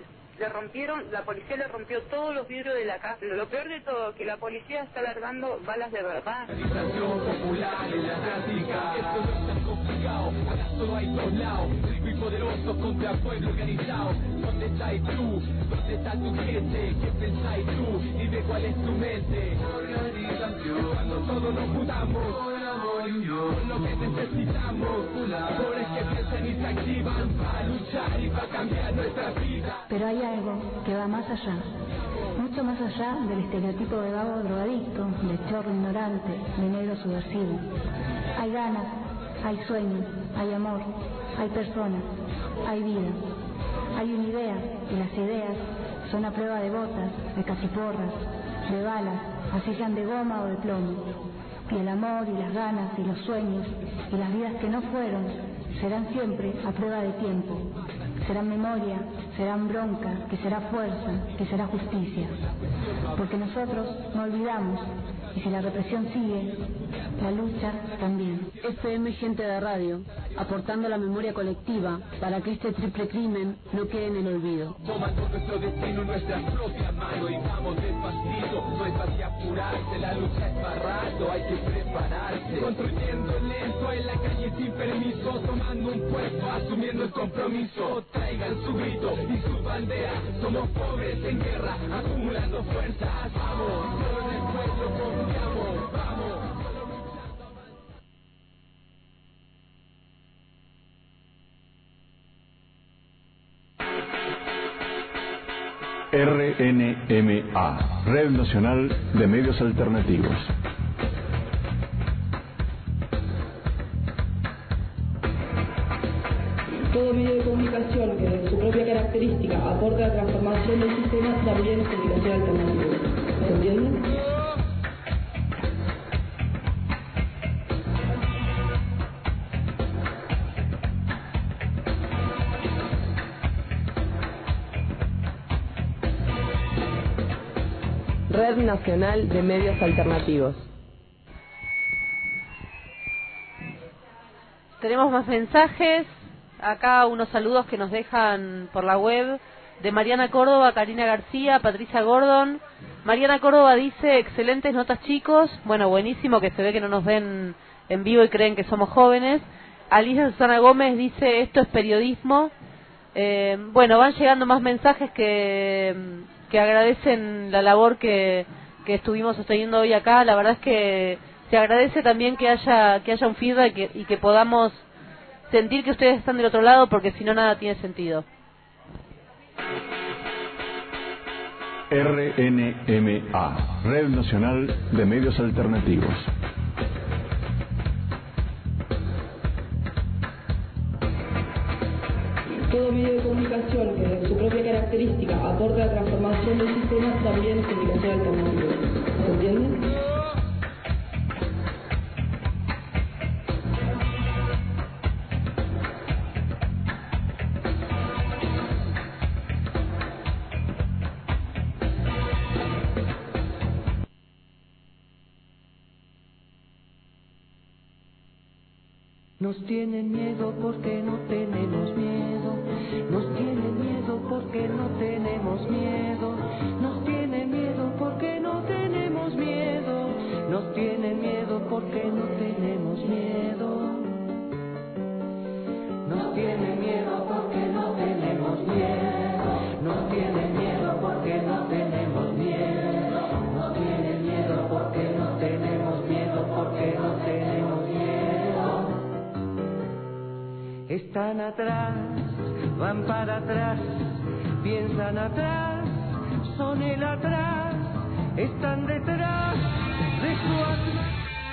La policía le rompió todos los vidrios de la casa. Lo peor de todo, que la policía está largando balas de verdad. popular en la práctica. Esto no es tan complicado, acá solo hay dos lados. Rico y poderoso contra pueblo organizado. ¿Dónde estás tú? ¿Dónde está tu gente? ¿Qué pensáis tú? Dime cuál es tu mente. Organización, cuando todos nos juntamos, con amor y unión, lo que necesitamos. Pobres que piensan y se activan para luchar y para cambiar nuestra vida. Pero hay algo que va más allá, mucho más allá del estereotipo de vago drogadicto, de chorro ignorante, de negro subversivo. Hay ganas, hay sueños, hay amor, hay personas, hay vida. Hay una idea, y las ideas son a prueba de botas, de cachiporras, de balas, así sean de goma o de plomo. Y el amor y las ganas y los sueños y las vidas que no fueron serán siempre a prueba de tiempo. Serán memoria, serán bronca, que será fuerza, que será justicia. Porque nosotros no olvidamos, y si la represión sigue, la lucha también. FM Gente de Radio, aportando la memoria colectiva para que este triple crimen no quede en el olvido. Tomando nuestro destino en nuestras propias manos y vamos despacito, no es fácil apurarse, la lucha es para rato, hay que prepararse. Construyendo lento en la calle sin permiso, tomando un puesto, asumiendo el compromiso. Traigan su grito y sus banderas, somos pobres en guerra, acumulando fuerzas. Vamos, solo en el pueblo confiamos, vamos. RNMA, Red Nacional de Medios Alternativos. Todo medio de comunicación que desde su propia característica aporta la transformación del sistema también es comunicación alternativa. ¿Se entiende? Red Nacional de Medios Alternativos. Tenemos más mensajes. Acá unos saludos que nos dejan por la web de Mariana Córdoba, Karina García, Patricia Gordon. Mariana Córdoba dice: excelentes notas, chicos. Bueno, buenísimo, que se ve que no nos ven en vivo y creen que somos jóvenes. Alicia Susana Gómez dice: esto es periodismo. Bueno, van llegando más mensajes que agradecen la labor que estuvimos sosteniendo hoy acá. La verdad es que se agradece también que haya un feedback y que podamos sentir que ustedes están del otro lado, porque si no, nada tiene sentido. RNMA, Red Nacional de Medios Alternativos. Todo medio de comunicación que desde su propia característica aporte a la transformación del sistema también es comunicación alternativa. ¿Se entiende? Nos tienen miedo porque no tenemos miedo. Nos tienen miedo porque no tenemos miedo. Nos tienen miedo porque no tenemos miedo. Nos tienen miedo porque no tenemos miedo. Nos tienen miedo porque no tenemos miedo. Nos tienen miedo porque no tenemos miedo. Nos tienen miedo porque no tenemos miedo. Porque no tenemos miedo. Están atrás, van para atrás, piensan atrás, son el atrás, están detrás de su atrás.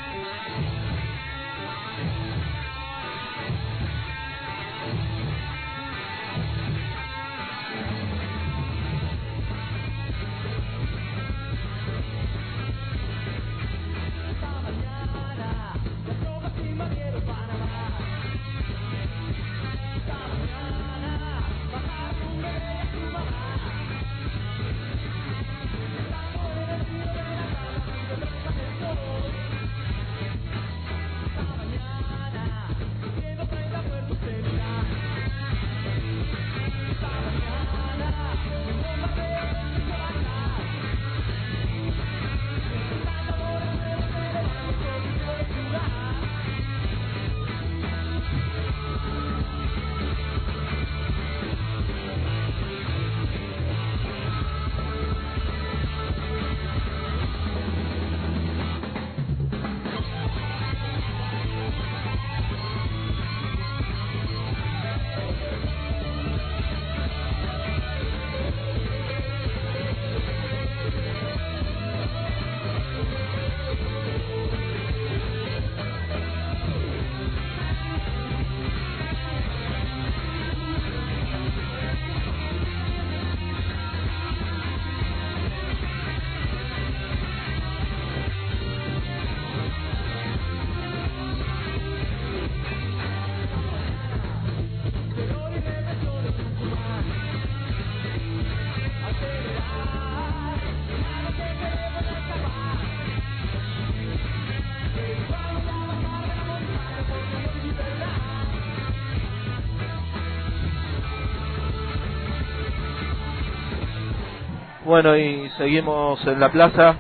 Bueno, y seguimos en la plaza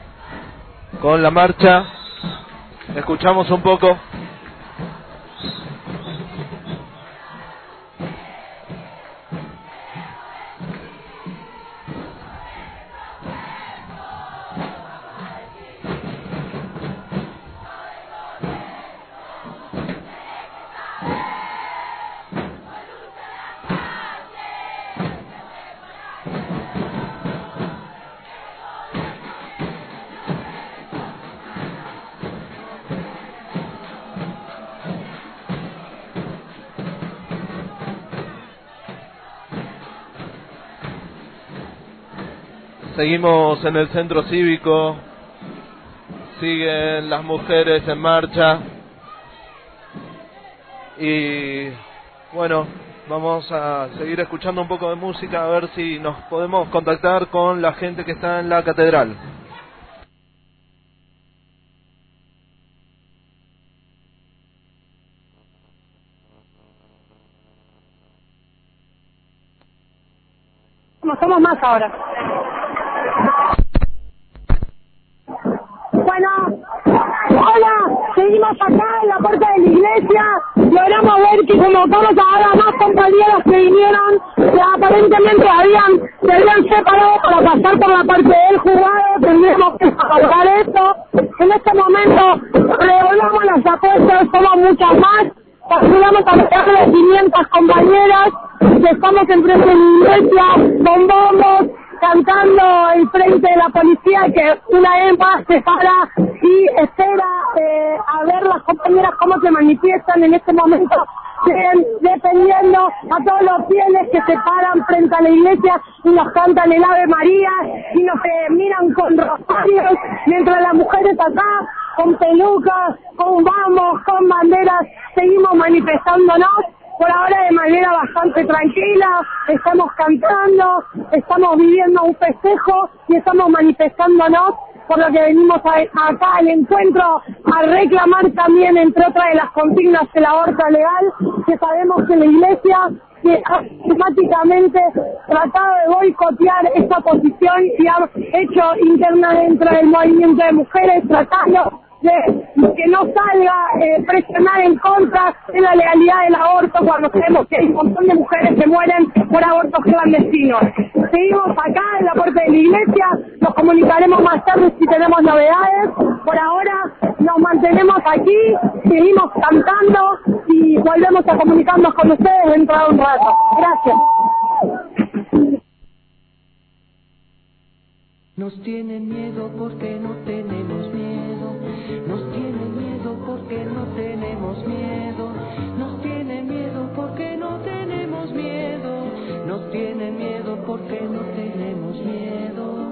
con la marcha. Escuchamos un poco. Seguimos en el centro cívico, siguen las mujeres en marcha y bueno, vamos a seguir escuchando un poco de música a ver si nos podemos contactar con la gente que está en la catedral. Somos más ahora. Bueno, hola, seguimos acá en la puerta de la iglesia. Logramos ver que convocamos ahora a más compañeras que vinieron, que aparentemente se habían separado para pasar por la parte del juzgado. Tendríamos que salvar eso. En este momento redoblamos las apuestas, somos muchas más. Calculamos alrededor de 500 compañeras que estamos enfrente de la iglesia, con bombos, cantando en frente de la policía que una vez más se para y espera a ver las compañeras cómo se manifiestan en este momento, defendiendo a todos los fieles que se paran frente a la iglesia y nos cantan el Ave María y nos miran con rosarios, mientras las mujeres acá con pelucas, con bambos, con banderas, seguimos manifestándonos. Por ahora de manera bastante tranquila, estamos cantando, estamos viviendo un festejo y estamos manifestándonos por lo que venimos acá al encuentro a reclamar también, entre otras de las consignas, el aborto legal, que sabemos que la Iglesia que ha sistemáticamente tratado de boicotear esta posición y ha hecho interna dentro del movimiento de mujeres, tratando de que no salga presionar en contra de la legalidad del aborto cuando sabemos que hay un montón de mujeres que mueren por abortos clandestinos. Seguimos acá en la puerta de la iglesia, nos comunicaremos más tarde si tenemos novedades. Por ahora nos mantenemos aquí, seguimos cantando y volvemos a comunicarnos con ustedes dentro de un rato. Gracias. Nos tienen miedo porque no tenemos miedo. Nos tienen miedo porque no tenemos miedo. Nos tienen miedo porque no tenemos miedo. Nos tienen miedo porque no tenemos miedo.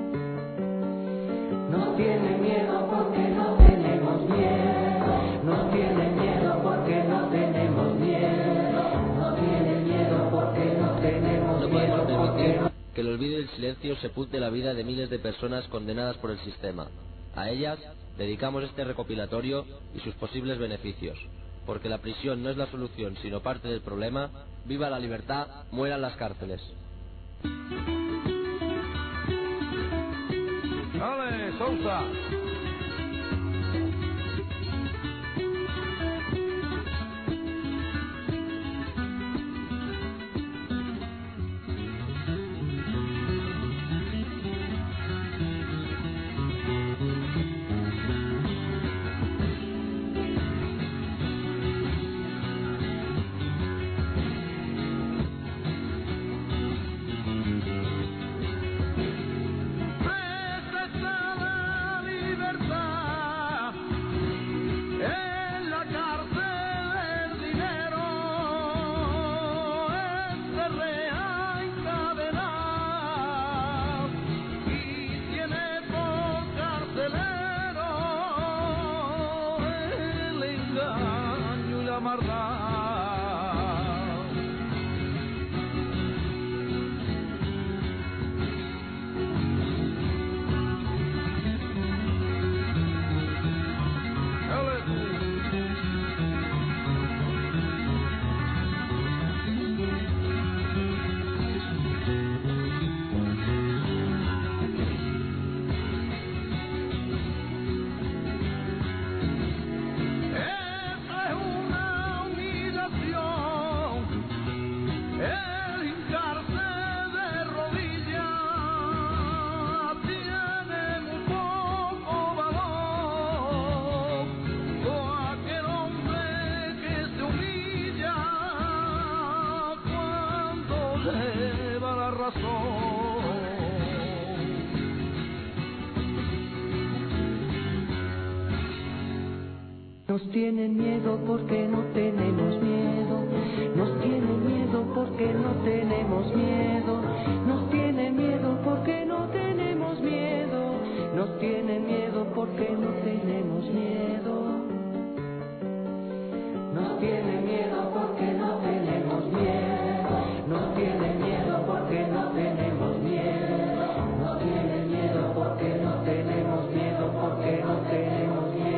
Nos tienen miedo porque no tenemos miedo. Nos tienen miedo porque no tenemos miedo. Nos tienen miedo porque no tenemos miedo. Que el olvido y el silencio sepulte la vida de miles de personas condenadas por el sistema. A ellas dedicamos este recopilatorio y sus posibles beneficios. Porque la prisión no es la solución, sino parte del problema. Viva la libertad, mueran las cárceles. ¡Dale, Sousa! Nos tienen miedo porque no tenemos miedo. Nos tienen miedo porque no tenemos miedo. Nos tienen miedo porque no tenemos miedo. Nos tienen miedo porque no tenemos miedo. Nos tienen miedo porque no tenemos miedo. Nos tienen miedo porque no tenemos miedo. Nos tienen miedo porque no tenemos miedo, porque no tenemos miedo.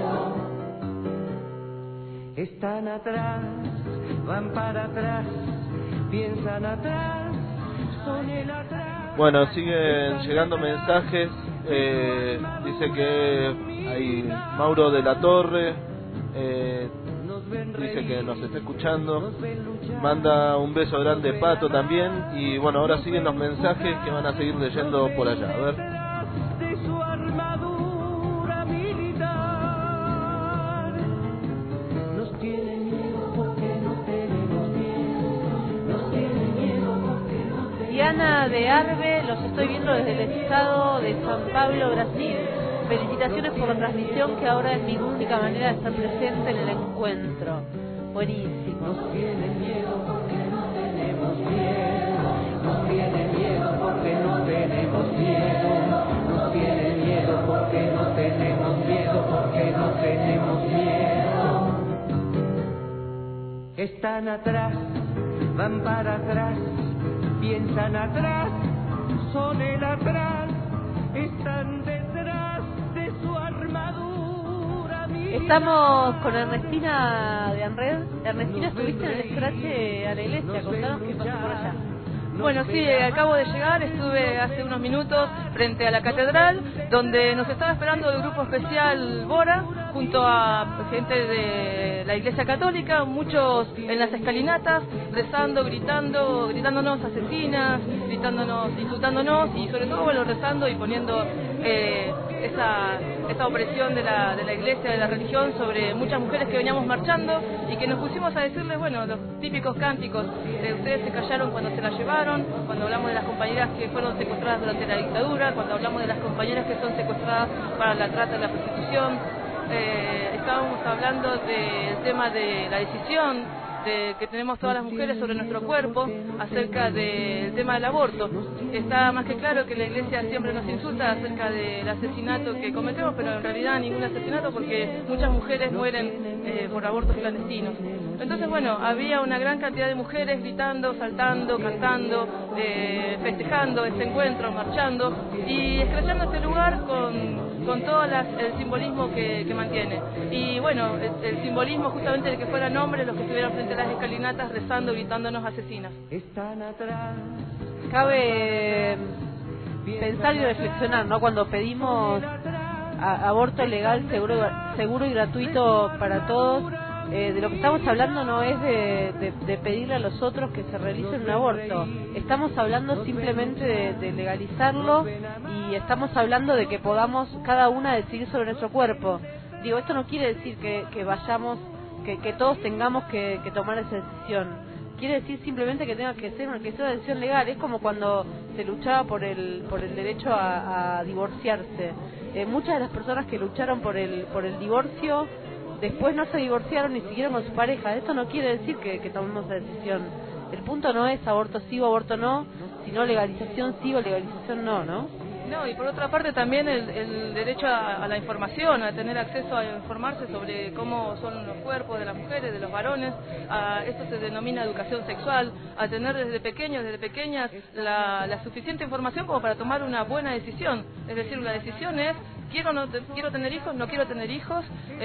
Están atrás, van para atrás, piensan atrás, son el atrás. Bueno, siguen llegando mensajes. Dice que hay Mauro de la Torre, dice que nos está escuchando, manda un beso grande Pato también. Y bueno, ahora siguen los mensajes que van a seguir leyendo por allá. A ver. Tienen miedo porque no tenemos miedo. Nos tienen miedo porque no tenemos Diana de Arbe, los estoy viendo desde el estado de San Pablo, Brasil. Felicitaciones por la transmisión, que ahora es mi única manera de estar presente en el encuentro. Buenísimo. Nos tiene miedo porque no tenemos miedo. Nos tiene miedo porque no tenemos miedo. Nos tiene miedo porque no tenemos miedo, porque no tenemos miedo. Están atrás, van para atrás, piensan atrás, son el atrás, están detrás de su armadura. Estamos con Ernestina de Anred. Ernestina, estuviste en el escrache a la iglesia, contanos qué pasó por allá. Bueno, sí, acabo de llegar, estuve hace unos minutos frente a la catedral, donde nos estaba esperando el grupo especial Bora, junto a gente de la Iglesia Católica, muchos en las escalinatas, rezando, gritándonos asesinas, gritándonos, insultándonos y sobre todo, bueno, rezando y poniendo esa opresión de la Iglesia, de la religión sobre muchas mujeres que veníamos marchando y que nos pusimos a decirles, bueno, los típicos cánticos de ustedes se callaron cuando se la llevaron, cuando hablamos de las compañeras que fueron secuestradas durante la dictadura, cuando hablamos de las compañeras que son secuestradas para la trata y la prostitución. Estábamos hablando del tema de la decisión que tenemos todas las mujeres sobre nuestro cuerpo, acerca del tema del aborto. Está más que claro que la Iglesia siempre nos insulta acerca del asesinato que cometemos, pero en realidad ningún asesinato, porque muchas mujeres mueren por abortos clandestinos. Entonces, bueno, había una gran cantidad de mujeres gritando, saltando, cantando, festejando este encuentro, marchando y escrachando este lugar con todo el simbolismo que mantiene. Y bueno, el simbolismo justamente de que fueran hombres los que estuvieran frente a las escalinatas rezando, gritándonos asesinas. Cabe pensar y reflexionar, ¿no? Cuando pedimos aborto legal, seguro y gratuito para todos, de lo que estamos hablando no es de pedirle a los otros que se realicen un aborto. Estamos hablando simplemente de legalizarlo y estamos hablando de que podamos cada una decidir sobre nuestro cuerpo. Digo, esto no quiere decir que vayamos, que todos tengamos que tomar esa decisión. Quiere decir simplemente que tenga que ser una decisión legal. Es como cuando se luchaba por el derecho a divorciarse. Muchas de las personas que lucharon por el divorcio después no se divorciaron ni siguieron con su pareja. Esto no quiere decir que tomemos esa decisión. El punto no es aborto sí o aborto no, sino legalización sí o legalización no, ¿no? No, y por otra parte también el derecho a la información, a tener acceso a informarse sobre cómo son los cuerpos de las mujeres, de los varones. Esto se denomina educación sexual, a tener desde pequeñas la suficiente información como para tomar una buena decisión. Es decir, la decisión es: quiero tener hijos, no quiero tener hijos,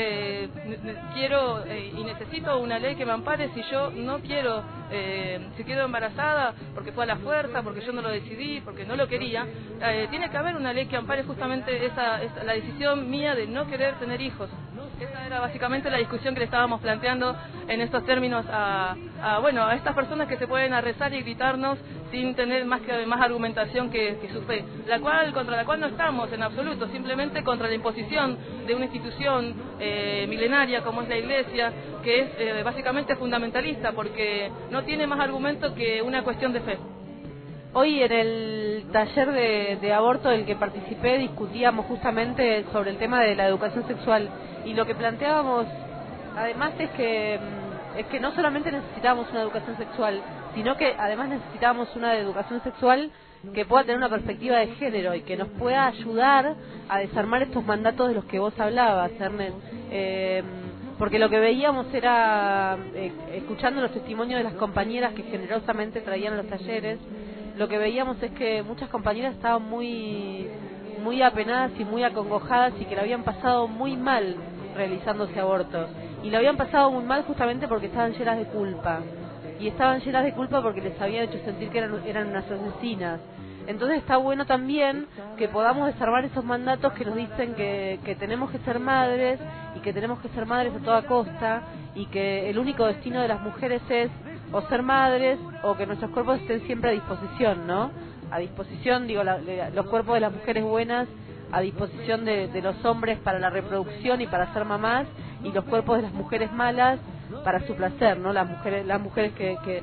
quiero y necesito una ley que me ampare si yo no quiero, si quedo embarazada porque fue a la fuerza, porque yo no lo decidí, porque no lo quería. Tiene que haber una ley que ampare justamente la decisión mía de no querer tener hijos. Esa era básicamente la discusión que le estábamos planteando en estos términos a estas personas que se pueden rezar y gritarnos sin tener más argumentación que su fe, contra la cual no estamos en absoluto, simplemente contra la imposición de una institución milenaria como es la Iglesia, que es básicamente fundamentalista, porque no tiene más argumento que una cuestión de fe. Hoy en el taller de aborto del que participé discutíamos justamente sobre el tema de la educación sexual, y lo que planteábamos además es que no solamente necesitábamos una educación sexual, sino que además necesitábamos una educación sexual que pueda tener una perspectiva de género y que nos pueda ayudar a desarmar estos mandatos de los que vos hablabas, Ernest. Porque lo que veíamos era, escuchando los testimonios de las compañeras que generosamente traían a los talleres, lo que veíamos es que muchas compañeras estaban muy apenadas y muy acongojadas y que la habían pasado muy mal realizándose abortos. Y lo habían pasado muy mal justamente porque estaban llenas de culpa. Y estaban llenas de culpa porque les habían hecho sentir que eran unas asesinas. Entonces está bueno también que podamos desarmar esos mandatos que nos dicen que tenemos que ser madres y que tenemos que ser madres a toda costa y que el único destino de las mujeres es o ser madres o que nuestros cuerpos estén siempre a disposición, ¿no? A disposición, digo, los cuerpos de las mujeres buenas a disposición de los hombres para la reproducción y para ser mamás, y los cuerpos de las mujeres malas para su placer, ¿no? Las mujeres que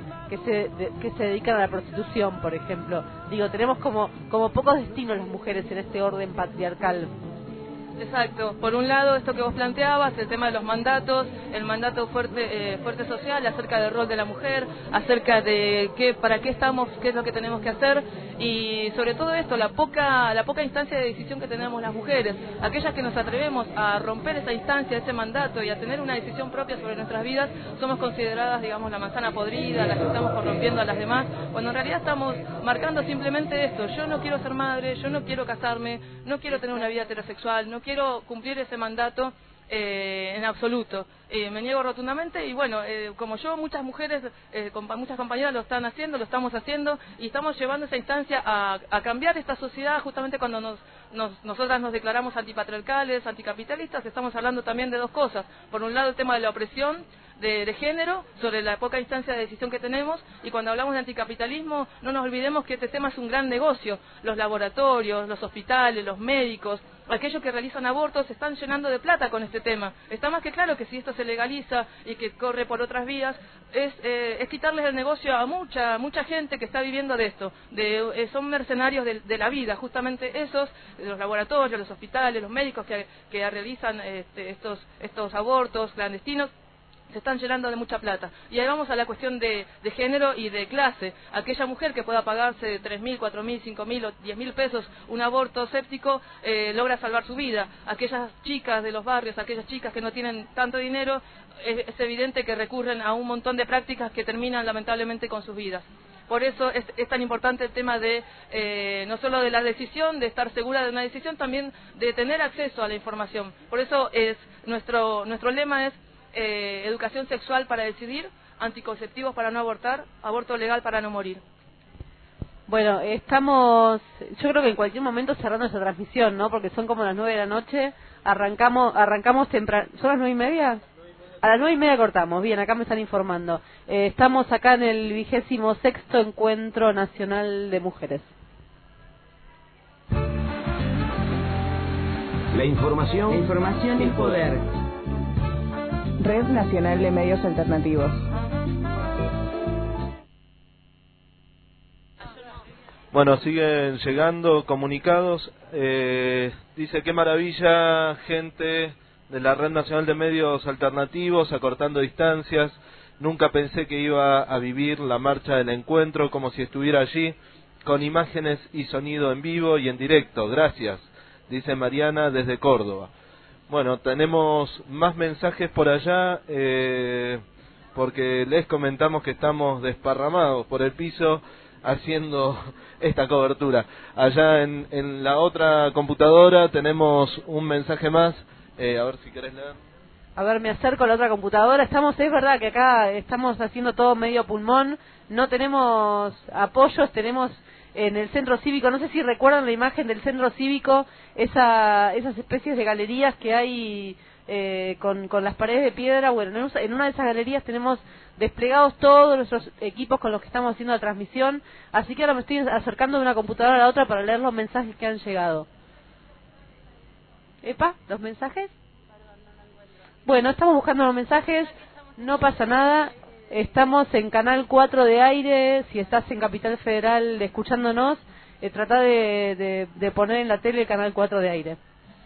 se dedican a la prostitución, por ejemplo. Digo, tenemos como pocos destinos las mujeres en este orden patriarcal. Exacto. Por un lado, esto que vos planteabas, el tema de los mandatos, el mandato fuerte social acerca del rol de la mujer, acerca de para qué estamos, qué es lo que tenemos que hacer, y sobre todo esto, la poca instancia de decisión que tenemos las mujeres, aquellas que nos atrevemos a romper esa instancia, ese mandato y a tener una decisión propia sobre nuestras vidas, somos consideradas, digamos, la manzana podrida, las que estamos corrompiendo a las demás, cuando en realidad estamos marcando simplemente esto: yo no quiero ser madre, yo no quiero casarme, no quiero tener una vida heterosexual, no quiero cumplir ese mandato en absoluto. Me niego rotundamente y bueno, como yo, muchas mujeres, muchas compañeras lo están haciendo, lo estamos haciendo y estamos llevando esa instancia a cambiar esta sociedad. Justamente cuando nosotras nos declaramos antipatriarcales, anticapitalistas, estamos hablando también de dos cosas. Por un lado, el tema de la opresión de género, sobre la poca instancia de decisión que tenemos, y cuando hablamos de anticapitalismo no nos olvidemos que este tema es un gran negocio. Los laboratorios, los hospitales, los médicos, aquellos que realizan abortos se están llenando de plata con este tema. Está más que claro que si esto se legaliza y que corre por otras vías, es quitarles el negocio a mucha gente que está viviendo de esto. Son mercenarios de la vida, justamente esos, los laboratorios, los hospitales, los médicos que realizan estos abortos clandestinos, se están llenando de mucha plata. Y ahí vamos a la cuestión de género y de clase. Aquella mujer que pueda pagarse 3.000, 4.000, 5.000 o 10.000 pesos un aborto séptico, logra salvar su vida. Aquellas chicas de los barrios, aquellas chicas que no tienen tanto dinero, es evidente que recurren a un montón de prácticas que terminan lamentablemente con sus vidas. Por eso es tan importante el tema de no solo de la decisión, de estar segura de una decisión, también de tener acceso a la información. Por eso nuestro lema es educación sexual para decidir, anticonceptivos para no abortar, aborto legal para no morir. Bueno, estamos, yo creo que en cualquier momento cerrando esa transmisión, ¿no? Porque son como las 9 de la noche, arrancamos temprano. ¿Son las 9:30? A las 9:30 cortamos. Bien, acá me están informando. Estamos acá en el 26º Encuentro Nacional de Mujeres. La información es poder. Red Nacional de Medios Alternativos. Bueno, siguen llegando comunicados. Dice: qué maravilla, gente de la Red Nacional de Medios Alternativos, acortando distancias. Nunca pensé que iba a vivir la marcha del encuentro como si estuviera allí, con imágenes y sonido en vivo y en directo. Gracias, dice Mariana desde Córdoba. Bueno, tenemos más mensajes por allá, porque les comentamos que estamos desparramados por el piso haciendo esta cobertura. Allá en la otra computadora tenemos un mensaje más, a ver si querés leer. A ver, me acerco a la otra computadora. Es verdad que acá estamos haciendo todo medio pulmón, no tenemos apoyos, tenemos en el centro cívico, no sé si recuerdan la imagen del centro cívico, esas especies de galerías que hay con las paredes de piedra. Bueno, en una de esas galerías tenemos desplegados todos nuestros equipos con los que estamos haciendo la transmisión, así que ahora me estoy acercando de una computadora a la otra para leer los mensajes que han llegado. ¿Epa? ¿Los mensajes? Bueno, estamos buscando los mensajes, no pasa nada. Estamos en Canal 4 de aire. Si estás en Capital Federal escuchándonos, trata de poner en la tele el Canal 4 de aire.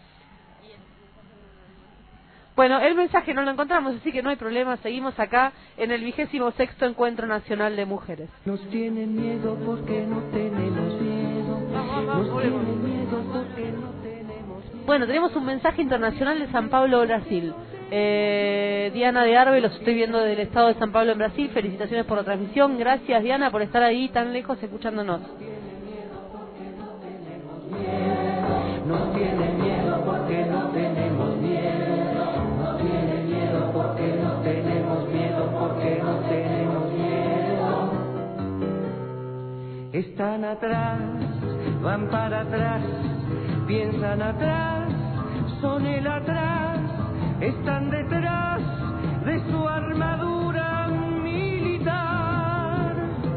Bueno, el mensaje no lo encontramos, así que no hay problema. Seguimos acá en el 26º Encuentro Nacional de Mujeres. Nos tienen miedo porque no tenemos miedo. Nos tienen miedo porque no tenemos miedo. Bueno, tenemos un mensaje internacional de San Pablo, Brasil. Diana de Arbe, los estoy viendo del estado de San Pablo en Brasil. Felicitaciones por la transmisión. Gracias, Diana, por estar ahí tan lejos escuchándonos. Nos tiene miedo porque no tenemos miedo. Nos tiene miedo porque no tenemos miedo, porque no tenemos miedo. Están atrás, van para atrás, piensan atrás, son el atrás. Están detrás de su armadura militar.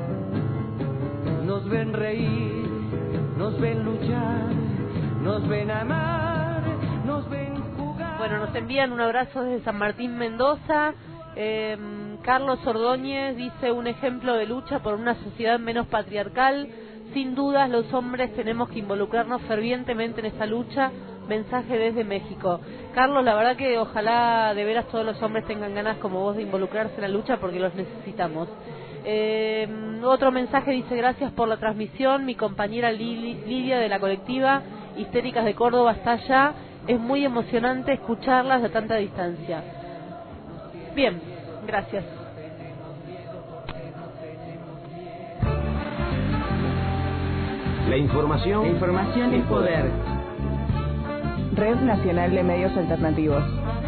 Nos ven reír, nos ven luchar, nos ven amar, nos ven jugar. Bueno, nos envían un abrazo desde San Martín, Mendoza. Carlos Ordóñez dice: un ejemplo de lucha por una sociedad menos patriarcal. Sin dudas los hombres tenemos que involucrarnos fervientemente en esta lucha. Mensaje desde México. Carlos, la verdad que ojalá de veras todos los hombres tengan ganas como vos de involucrarse en la lucha, porque los necesitamos. Otro mensaje dice: gracias por la transmisión, mi compañera Lidia de la colectiva Histéricas de Córdoba está allá, es muy emocionante escucharlas de tanta distancia. Bien, gracias. La información es poder. Red Nacional de Medios Alternativos.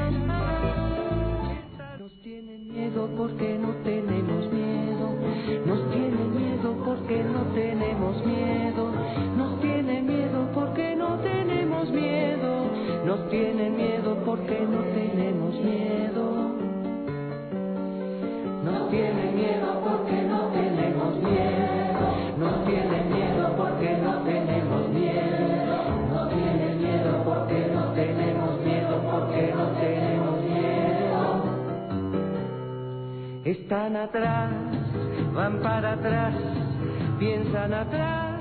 Nos tienen miedo porque no tenemos miedo. Nos tienen miedo porque no tenemos miedo. Nos tienen miedo porque no tenemos miedo. Nos tienen miedo porque no tenemos miedo. Nos tienen miedo porque no tenemos miedo. Nos tienen miedo porque no tenemos miedo. Nos tienen miedo porque no tenemos miedo, porque no tenemos miedo. Están atrás, van para atrás, piensan atrás.